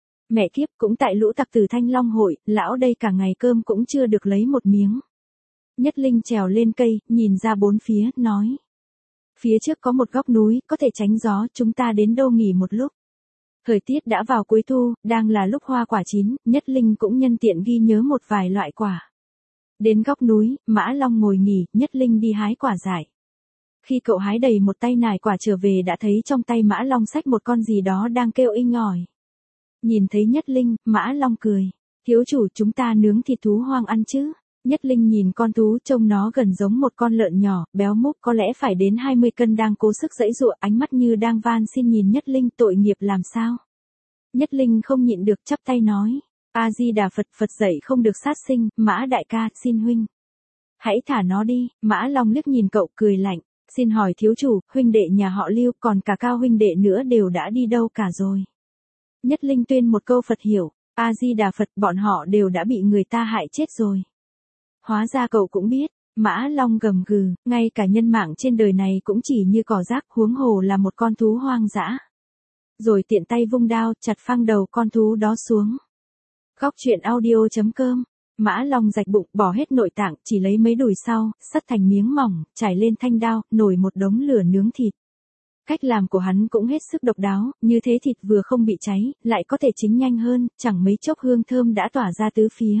Mẹ kiếp, cũng tại lũ tặc tử Thanh Long hội, lão đây cả ngày cơm cũng chưa được lấy một miếng. Nhất Linh trèo lên cây, nhìn ra bốn phía, nói. Phía trước có một góc núi, có thể tránh gió, chúng ta đến đâu nghỉ một lúc. Thời tiết đã vào cuối thu, đang là lúc hoa quả chín, Nhất Linh cũng nhân tiện ghi nhớ một vài loại quả. Đến góc núi, Mã Long ngồi nghỉ, Nhất Linh đi hái quả dại. Khi cậu hái đầy một tay nải quả trở về đã thấy trong tay Mã Long xách một con gì đó đang kêu inh ỏi. Nhìn thấy Nhất Linh, Mã Long cười. Thiếu chủ, chúng ta nướng thịt thú hoang ăn chứ? Nhất Linh nhìn con thú trông nó gần giống một con lợn nhỏ, béo múp có lẽ phải đến hai mươi cân đang cố sức giãy giụa, ánh mắt như đang van xin nhìn Nhất Linh, tội nghiệp làm sao? Nhất Linh không nhịn được chắp tay nói. A-di-đà Phật, Phật dạy không được sát sinh, Mã đại ca, xin huynh. Hãy thả nó đi. Mã Long liếc nhìn cậu cười lạnh. Xin hỏi thiếu chủ, huynh đệ nhà họ Lưu còn cả Cao huynh đệ nữa đều đã đi đâu cả rồi? Nhất Linh tuyên một câu Phật hiểu. A-di-đà Phật, bọn họ đều đã bị người ta hại chết rồi. Hóa ra cậu cũng biết. Mã Long gầm gừ, ngay cả nhân mạng trên đời này cũng chỉ như cỏ rác, huống hồ là một con thú hoang dã. Rồi tiện tay vung đao, chặt phăng đầu con thú đó xuống. Góc truyện audio chấm com. Mã Long rạch bụng, bỏ hết nội tạng, chỉ lấy mấy đùi sau, sắt thành miếng mỏng, trải lên thanh đao, nổi một đống lửa nướng thịt. Cách làm của hắn cũng hết sức độc đáo, như thế thịt vừa không bị cháy, lại có thể chín nhanh hơn, chẳng mấy chốc hương thơm đã tỏa ra tứ phía.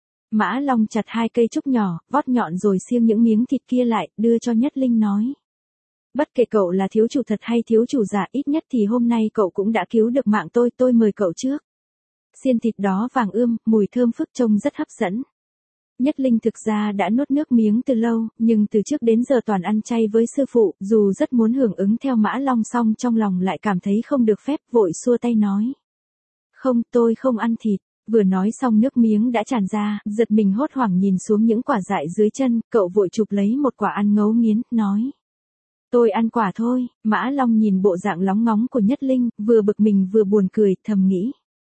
Mã Long chặt hai cây trúc nhỏ, vót nhọn rồi xiêng những miếng thịt kia lại, đưa cho Nhất Linh nói. Bất kể cậu là thiếu chủ thật hay thiếu chủ giả, ít nhất thì hôm nay cậu cũng đã cứu được mạng tôi, tôi mời cậu trước. Xiên thịt đó vàng ươm, mùi thơm phức trông rất hấp dẫn. Nhất Linh thực ra đã nuốt nước miếng từ lâu, nhưng từ trước đến giờ toàn ăn chay với sư phụ, dù rất muốn hưởng ứng theo Mã Long song trong lòng lại cảm thấy không được phép, vội xua tay nói. Không, tôi không ăn thịt. Vừa nói xong nước miếng đã tràn ra, giật mình hốt hoảng nhìn xuống những quả dại dưới chân, cậu vội chụp lấy một quả ăn ngấu nghiến, nói. Tôi ăn quả thôi. Mã Long nhìn bộ dạng lóng ngóng của Nhất Linh, vừa bực mình vừa buồn cười, thầm nghĩ.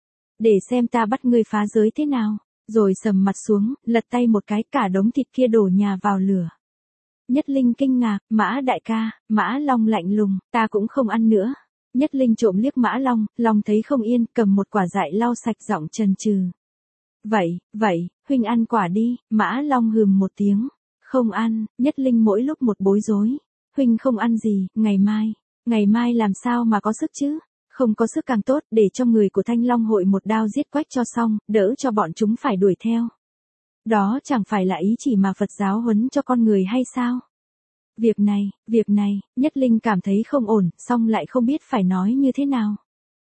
Để xem ta bắt ngươi phá giới thế nào. Rồi sầm mặt xuống, lật tay một cái, cả đống thịt kia đổ nhà vào lửa. Nhất Linh kinh ngạc, Mã đại ca. Mã Long lạnh lùng, ta cũng không ăn nữa. Nhất Linh trộm liếc Mã Long, Long thấy không yên, cầm một quả dại lau sạch giọng trần trừ. Vậy, vậy, huynh ăn quả đi. Mã Long hừm một tiếng. Không ăn. Nhất Linh mỗi lúc một bối rối. Huynh không ăn gì, ngày mai. Ngày mai làm sao mà có sức chứ? Không có sức càng tốt, để cho người của Thanh Long hội một đao giết quách cho xong, đỡ cho bọn chúng phải đuổi theo. Đó chẳng phải là ý chỉ mà Phật giáo huấn cho con người hay sao? Việc này, việc này, Nhất Linh cảm thấy không ổn, xong lại không biết phải nói như thế nào.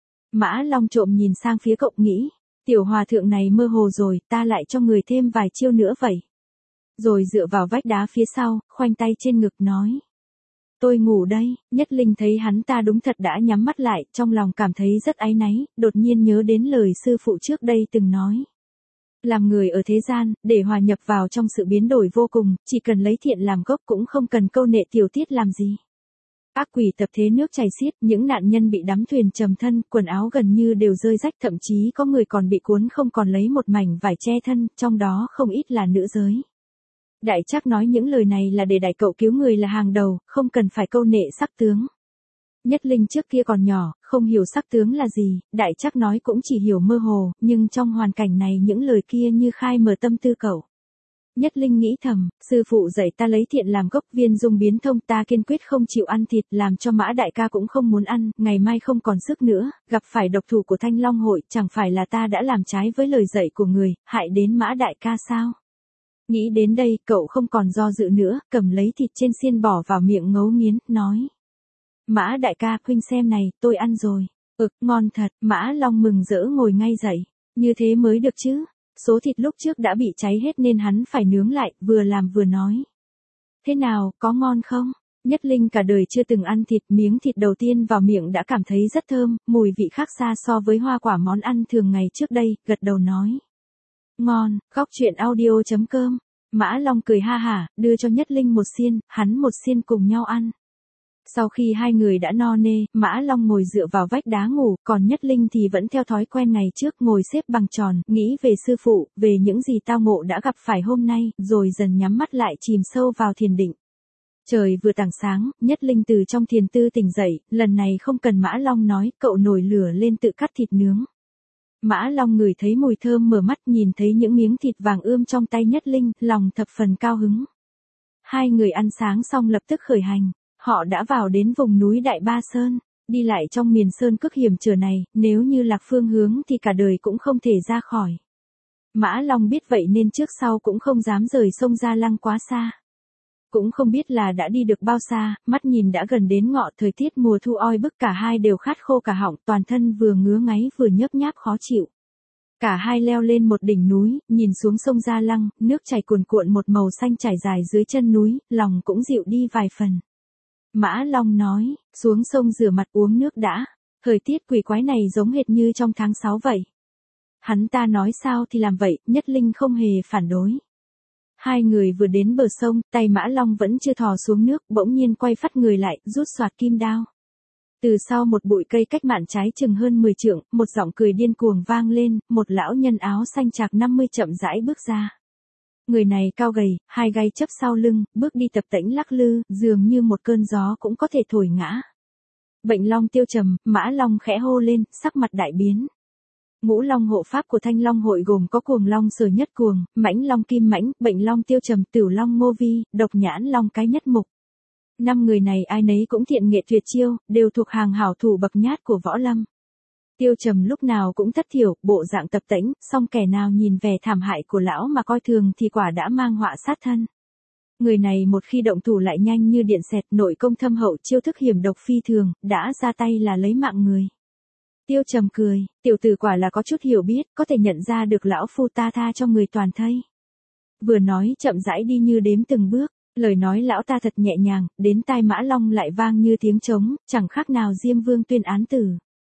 Mã Long trộm nhìn sang phía cậu nghĩ, tiểu hòa thượng này mơ hồ rồi, ta lại cho người thêm vài chiêu nữa vậy. Rồi dựa vào vách đá phía sau, khoanh tay trên ngực nói. Tôi ngủ đây. Nhất Linh thấy hắn ta đúng thật đã nhắm mắt lại, trong lòng cảm thấy rất áy náy, đột nhiên nhớ đến lời sư phụ trước đây từng nói. Làm người ở thế gian, để hòa nhập vào trong sự biến đổi vô cùng, chỉ cần lấy thiện làm gốc cũng không cần câu nệ tiểu tiết làm gì. Ác quỷ tập thế nước chảy xiết, những nạn nhân bị đắm thuyền trầm thân, quần áo gần như đều rơi rách, thậm chí có người còn bị cuốn không còn lấy một mảnh vải che thân, trong đó không ít là nữ giới. Đại Trác nói những lời này là để đại cậu cứu người là hàng đầu, không cần phải câu nệ sắc tướng. Nhất Linh trước kia còn nhỏ, không hiểu sắc tướng là gì, Đại Trác nói cũng chỉ hiểu mơ hồ, nhưng trong hoàn cảnh này những lời kia như khai mở tâm tư cậu. Nhất Linh nghĩ thầm, sư phụ dạy ta lấy thiện làm gốc, viên dung biến thông, ta kiên quyết không chịu ăn thịt, làm cho Mã đại ca cũng không muốn ăn, ngày mai không còn sức nữa, gặp phải độc thủ của Thanh Long hội, chẳng phải là ta đã làm trái với lời dạy của người, hại đến Mã đại ca sao? Nghĩ đến đây, cậu không còn do dự nữa, cầm lấy thịt trên xiên bỏ vào miệng ngấu nghiến, nói. Mã đại ca, huynh xem này, tôi ăn rồi. Ực, ngon thật. Mã Long mừng rỡ ngồi ngay dậy. Như thế mới được chứ. Số thịt lúc trước đã bị cháy hết nên hắn phải nướng lại, vừa làm vừa nói. Thế nào, có ngon không? Nhất Linh cả đời chưa từng ăn thịt, miếng thịt đầu tiên vào miệng đã cảm thấy rất thơm, mùi vị khác xa so với hoa quả món ăn thường ngày trước đây, gật đầu nói. Ngon. Góc truyện audio chấm com. Mã Long cười ha hả, đưa cho Nhất Linh một xiên, hắn một xiên cùng nhau ăn. Sau khi hai người đã no nê, Mã Long ngồi dựa vào vách đá ngủ, còn Nhất Linh thì vẫn theo thói quen ngày trước ngồi xếp bằng tròn, nghĩ về sư phụ, về những gì tao ngộ đã gặp phải hôm nay, rồi dần nhắm mắt lại chìm sâu vào thiền định. Trời vừa tảng sáng, Nhất Linh từ trong thiền tư tỉnh dậy, lần này không cần Mã Long nói, cậu nổi lửa lên tự cắt thịt nướng. Mã Long ngửi thấy mùi thơm mở mắt, nhìn thấy những miếng thịt vàng ươm trong tay Nhất Linh, lòng thập phần cao hứng. Hai người ăn sáng xong lập tức khởi hành. Họ đã vào đến vùng núi Đại Ba Sơn, đi lại trong miền sơn cực hiểm trở này, nếu như lạc phương hướng thì cả đời cũng không thể ra khỏi. Mã Long biết vậy nên trước sau cũng không dám rời sông Gia Lăng quá xa. Cũng không biết là đã đi được bao xa, mắt nhìn đã gần đến ngọ, thời tiết mùa thu oi bức, cả hai đều khát khô cả họng, toàn thân vừa ngứa ngáy vừa nhớp nháp khó chịu. Cả hai leo lên một đỉnh núi, nhìn xuống sông Gia Lăng, nước chảy cuồn cuộn một màu xanh trải dài dưới chân núi, lòng cũng dịu đi vài phần. Mã Long nói, xuống sông rửa mặt uống nước đã, thời tiết quỷ quái này giống hệt như trong tháng sáu vậy. Hắn ta nói sao thì làm vậy, Nhất Linh không hề phản đối. Hai người vừa đến bờ sông, tay Mã Long vẫn chưa thò xuống nước, bỗng nhiên quay phắt người lại, rút xoạt kim đao. Từ sau một bụi cây cách mạn trái chừng hơn mười trượng, một giọng cười điên cuồng vang lên, một lão nhân áo xanh chạc năm mươi chậm rãi bước ra. Người này cao gầy, hai gai chấp sau lưng, bước đi tập tễnh lắc lư, dường như một cơn gió cũng có thể thổi ngã. Bệnh Long Tiêu Trầm, Mã Long khẽ hô lên, sắc mặt đại biến. Ngũ Long hộ pháp của Thanh Long hội gồm có Cuồng Long Sở Nhất Cuồng, Mãnh Long Kim Mãnh, Bệnh Long Tiêu Trầm, Tửu Long Ngô Vi, Độc Nhãn Long Cái Nhất Mục. Năm người này ai nấy cũng thiện nghệ tuyệt chiêu, đều thuộc hàng hảo thủ bậc nhát của võ lâm. Tiêu Trầm lúc nào cũng thất thiểu, bộ dạng tập tễnh, song kẻ nào nhìn vẻ thảm hại của lão mà coi thường thì quả đã mang họa sát thân. Người này một khi động thủ lại nhanh như điện xẹt, nội công thâm hậu, chiêu thức hiểm độc phi thường, đã ra tay là lấy mạng người. Tiêu Trầm cười, tiểu tử quả là có chút hiểu biết, có thể nhận ra được lão phu ta tha cho người toàn thây. Vừa nói chậm rãi đi như đếm từng bước, lời nói lão ta thật nhẹ nhàng, đến tai Mã Long lại vang như tiếng trống, chẳng khác nào Diêm Vương tuyên án tử.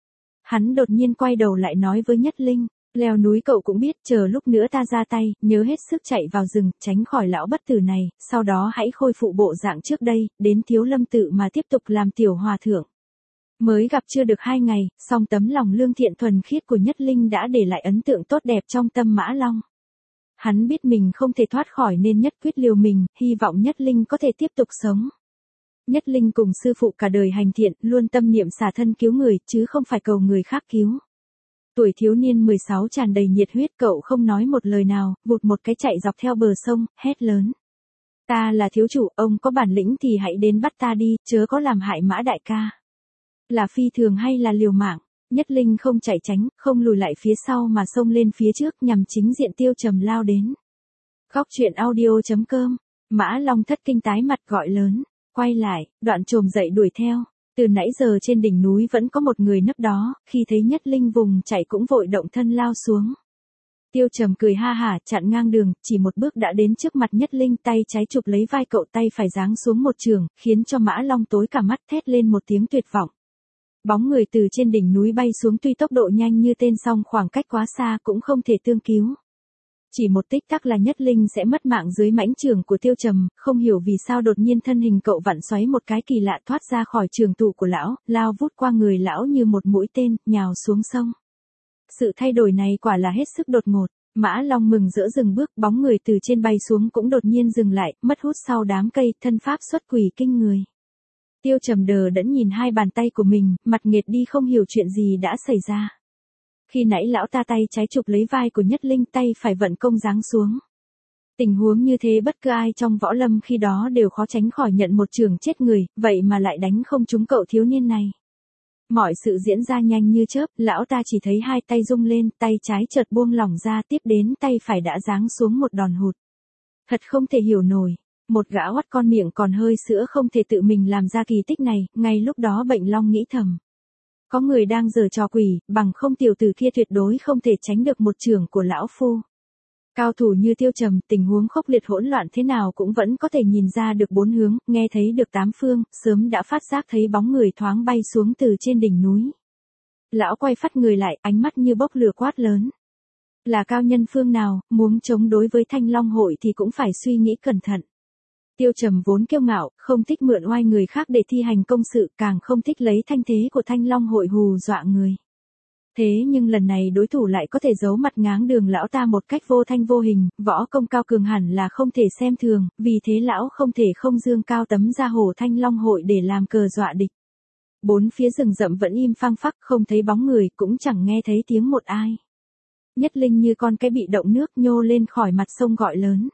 Hắn đột nhiên quay đầu lại nói với Nhất Linh, leo núi cậu cũng biết, chờ lúc nữa ta ra tay, nhớ hết sức chạy vào rừng, tránh khỏi lão bất tử này, sau đó hãy khôi phụ bộ dạng trước đây, đến Thiếu Lâm tự mà tiếp tục làm tiểu hòa thượng. Mới gặp chưa được hai ngày, song tấm lòng lương thiện thuần khiết của Nhất Linh đã để lại ấn tượng tốt đẹp trong tâm Mã Long. Hắn biết mình không thể thoát khỏi nên nhất quyết liều mình, hy vọng Nhất Linh có thể tiếp tục sống. Nhất Linh cùng sư phụ cả đời hành thiện, luôn tâm niệm xả thân cứu người, chứ không phải cầu người khác cứu. Tuổi thiếu niên mười sáu tràn đầy nhiệt huyết, cậu không nói một lời nào, vụt một cái chạy dọc theo bờ sông, hét lớn. Ta là thiếu chủ, ông có bản lĩnh thì hãy đến bắt ta đi, chớ có làm hại Mã đại ca. Là phi thường hay là liều mạng? Nhất Linh không chạy tránh, không lùi lại phía sau mà xông lên phía trước nhằm chính diện Tiêu Trầm lao đến. Góc truyện audio chấm com. Mã Long thất kinh tái mặt gọi lớn. Quay lại, đoạn trồm dậy đuổi theo. Từ nãy giờ trên đỉnh núi vẫn có một người nấp đó, khi thấy Nhất Linh vùng chạy cũng vội động thân lao xuống. Tiêu Trầm cười ha hả, chặn ngang đường, chỉ một bước đã đến trước mặt Nhất Linh, tay trái chụp lấy vai cậu, tay phải giáng xuống một trường, khiến cho Mã Long tối cả mắt, thét lên một tiếng tuyệt vọng. Bóng người từ trên đỉnh núi bay xuống, tuy tốc độ nhanh như tên song khoảng cách quá xa cũng không thể tương cứu. Chỉ một tích tắc là Nhất Linh sẽ mất mạng dưới mãnh trường của Tiêu Trầm, không hiểu vì sao đột nhiên thân hình cậu vặn xoáy một cái kỳ lạ, thoát ra khỏi trường tụ của lão, lao vút qua người lão như một mũi tên, nhào xuống sông. Sự thay đổi này quả là hết sức đột ngột. Mã Long mừng rỡ dừng bước, bóng người từ trên bay xuống cũng đột nhiên dừng lại, mất hút sau đám cây, thân pháp xuất quỷ kinh người. Tiêu Trầm đờ đẫn nhìn hai bàn tay của mình, mặt nghệt đi không hiểu chuyện gì đã xảy ra. Khi nãy lão ta tay trái chụp lấy vai của Nhất Linh, tay phải vận công giáng xuống. Tình huống như thế bất cứ ai trong võ lâm khi đó đều khó tránh khỏi nhận một trường chết người, vậy mà lại đánh không trúng cậu thiếu niên này. Mọi sự diễn ra nhanh như chớp, lão ta chỉ thấy hai tay rung lên, tay trái chợt buông lỏng ra, tiếp đến tay phải đã giáng xuống một đòn hụt. Thật không thể hiểu nổi. Một gã oắt con miệng còn hơi sữa không thể tự mình làm ra kỳ tích này, ngay lúc đó Bệnh Long nghĩ thầm. Có người đang giở trò quỷ, bằng không tiểu tử kia tuyệt đối không thể tránh được một chưởng của lão phu. Cao thủ như Tiêu Trầm, tình huống khốc liệt hỗn loạn thế nào cũng vẫn có thể nhìn ra được bốn hướng, nghe thấy được tám phương, sớm đã phát giác thấy bóng người thoáng bay xuống từ trên đỉnh núi. Lão quay phắt người lại, ánh mắt như bốc lửa quát lớn. Là cao nhân phương nào, muốn chống đối với Thanh Long hội thì cũng phải suy nghĩ cẩn thận. Tiêu Trầm vốn kiêu ngạo, không thích mượn oai người khác để thi hành công sự, càng không thích lấy thanh thế của Thanh Long hội hù dọa người. Thế nhưng lần này đối thủ lại có thể giấu mặt ngáng đường lão ta một cách vô thanh vô hình, võ công cao cường hẳn là không thể xem thường, vì thế lão không thể không dương cao tấm da hổ Thanh Long hội để làm cờ dọa địch. Bốn phía rừng rậm vẫn im phăng phắc, không thấy bóng người, cũng chẳng nghe thấy tiếng một ai. Nhất Linh như con cái bị động nước nhô lên khỏi mặt sông gọi lớn.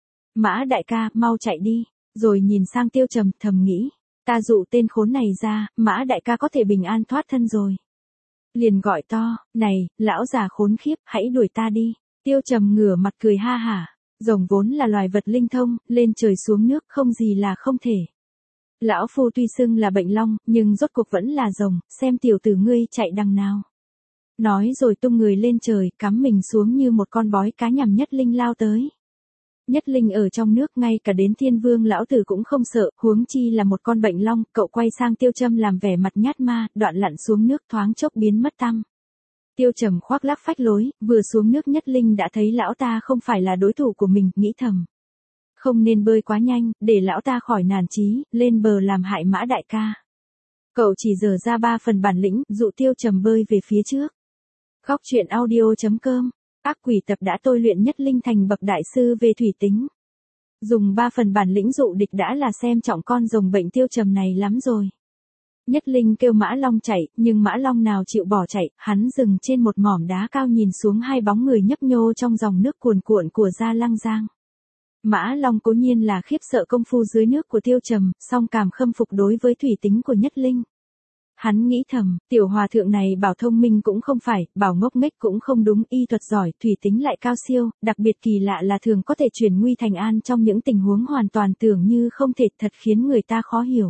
Mã đại ca, mau chạy đi, rồi nhìn sang Tiêu Trầm thầm nghĩ, ta dụ tên khốn này ra, Mã đại ca có thể bình an thoát thân rồi. Liền gọi to, này, lão già khốn khiếp, hãy đuổi ta đi. Tiêu Trầm ngửa mặt cười ha hả, rồng vốn là loài vật linh thông, lên trời xuống nước không gì là không thể. Lão phu tuy xưng là Bệnh Long, nhưng rốt cuộc vẫn là rồng, xem tiểu tử ngươi chạy đằng nào. Nói rồi tung người lên trời, cắm mình xuống như một con bói cá nhằm Nhất Linh lao tới. Nhất Linh ở trong nước, ngay cả đến Thiên Vương lão tử cũng không sợ, huống chi là một con Bệnh Long. Cậu quay sang Tiêu Trầm làm vẻ mặt nhát ma, đoạn lặn xuống nước thoáng chốc biến mất tăm. Tiêu Trầm khoác lác phách lối, vừa xuống nước Nhất Linh đã thấy lão ta không phải là đối thủ của mình, nghĩ thầm. Không nên bơi quá nhanh, để lão ta khỏi nản chí, lên bờ làm hại Mã đại ca. Cậu chỉ dở ra ba phần bản lĩnh, dụ Tiêu Trầm bơi về phía trước. Góc truyện audio chấm com. Ác quỷ tập đã tôi luyện Nhất Linh thành bậc đại sư về thủy tính. Dùng ba phần bản lĩnh dụ địch đã là xem trọng con rồng Bệnh Tiêu Trầm này lắm rồi. Nhất Linh kêu Mã Long chạy, nhưng Mã Long nào chịu bỏ chạy, hắn dừng trên một mỏm đá cao nhìn xuống hai bóng người nhấp nhô trong dòng nước cuồn cuộn của Gia Lăng Giang. Mã Long cố nhiên là khiếp sợ công phu dưới nước của Tiêu Trầm, song cảm khâm phục đối với thủy tính của Nhất Linh. Hắn nghĩ thầm, tiểu hòa thượng này bảo thông minh cũng không phải, bảo ngốc nghếch cũng không đúng, y thuật giỏi, thủy tính lại cao siêu, đặc biệt kỳ lạ là thường có thể chuyển nguy thành an trong những tình huống hoàn toàn tưởng như không thể, thật khiến người ta khó hiểu.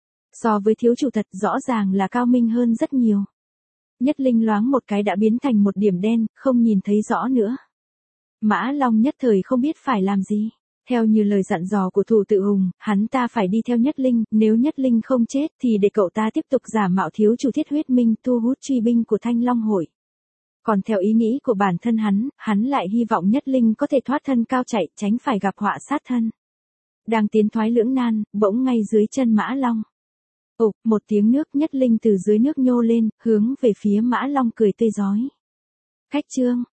So với thiếu chủ thật rõ ràng là cao minh hơn rất nhiều. Nhất Linh loáng một cái đã biến thành một điểm đen, không nhìn thấy rõ nữa. Mã Long nhất thời không biết phải làm gì. Theo như lời dặn dò của thủ tự Hùng, hắn ta phải đi theo Nhất Linh, nếu Nhất Linh không chết thì để cậu ta tiếp tục giả mạo thiếu chủ Thiết Huyết Minh thu hút truy binh của Thanh Long hội. Còn theo ý nghĩ của bản thân hắn, hắn lại hy vọng Nhất Linh có thể thoát thân cao chạy, tránh phải gặp họa sát thân. Đang tiến thoái lưỡng nan, bỗng ngay dưới chân Mã Long. Ục, một tiếng nước, Nhất Linh từ dưới nước nhô lên, hướng về phía Mã Long cười tươi rói. Khách Trương,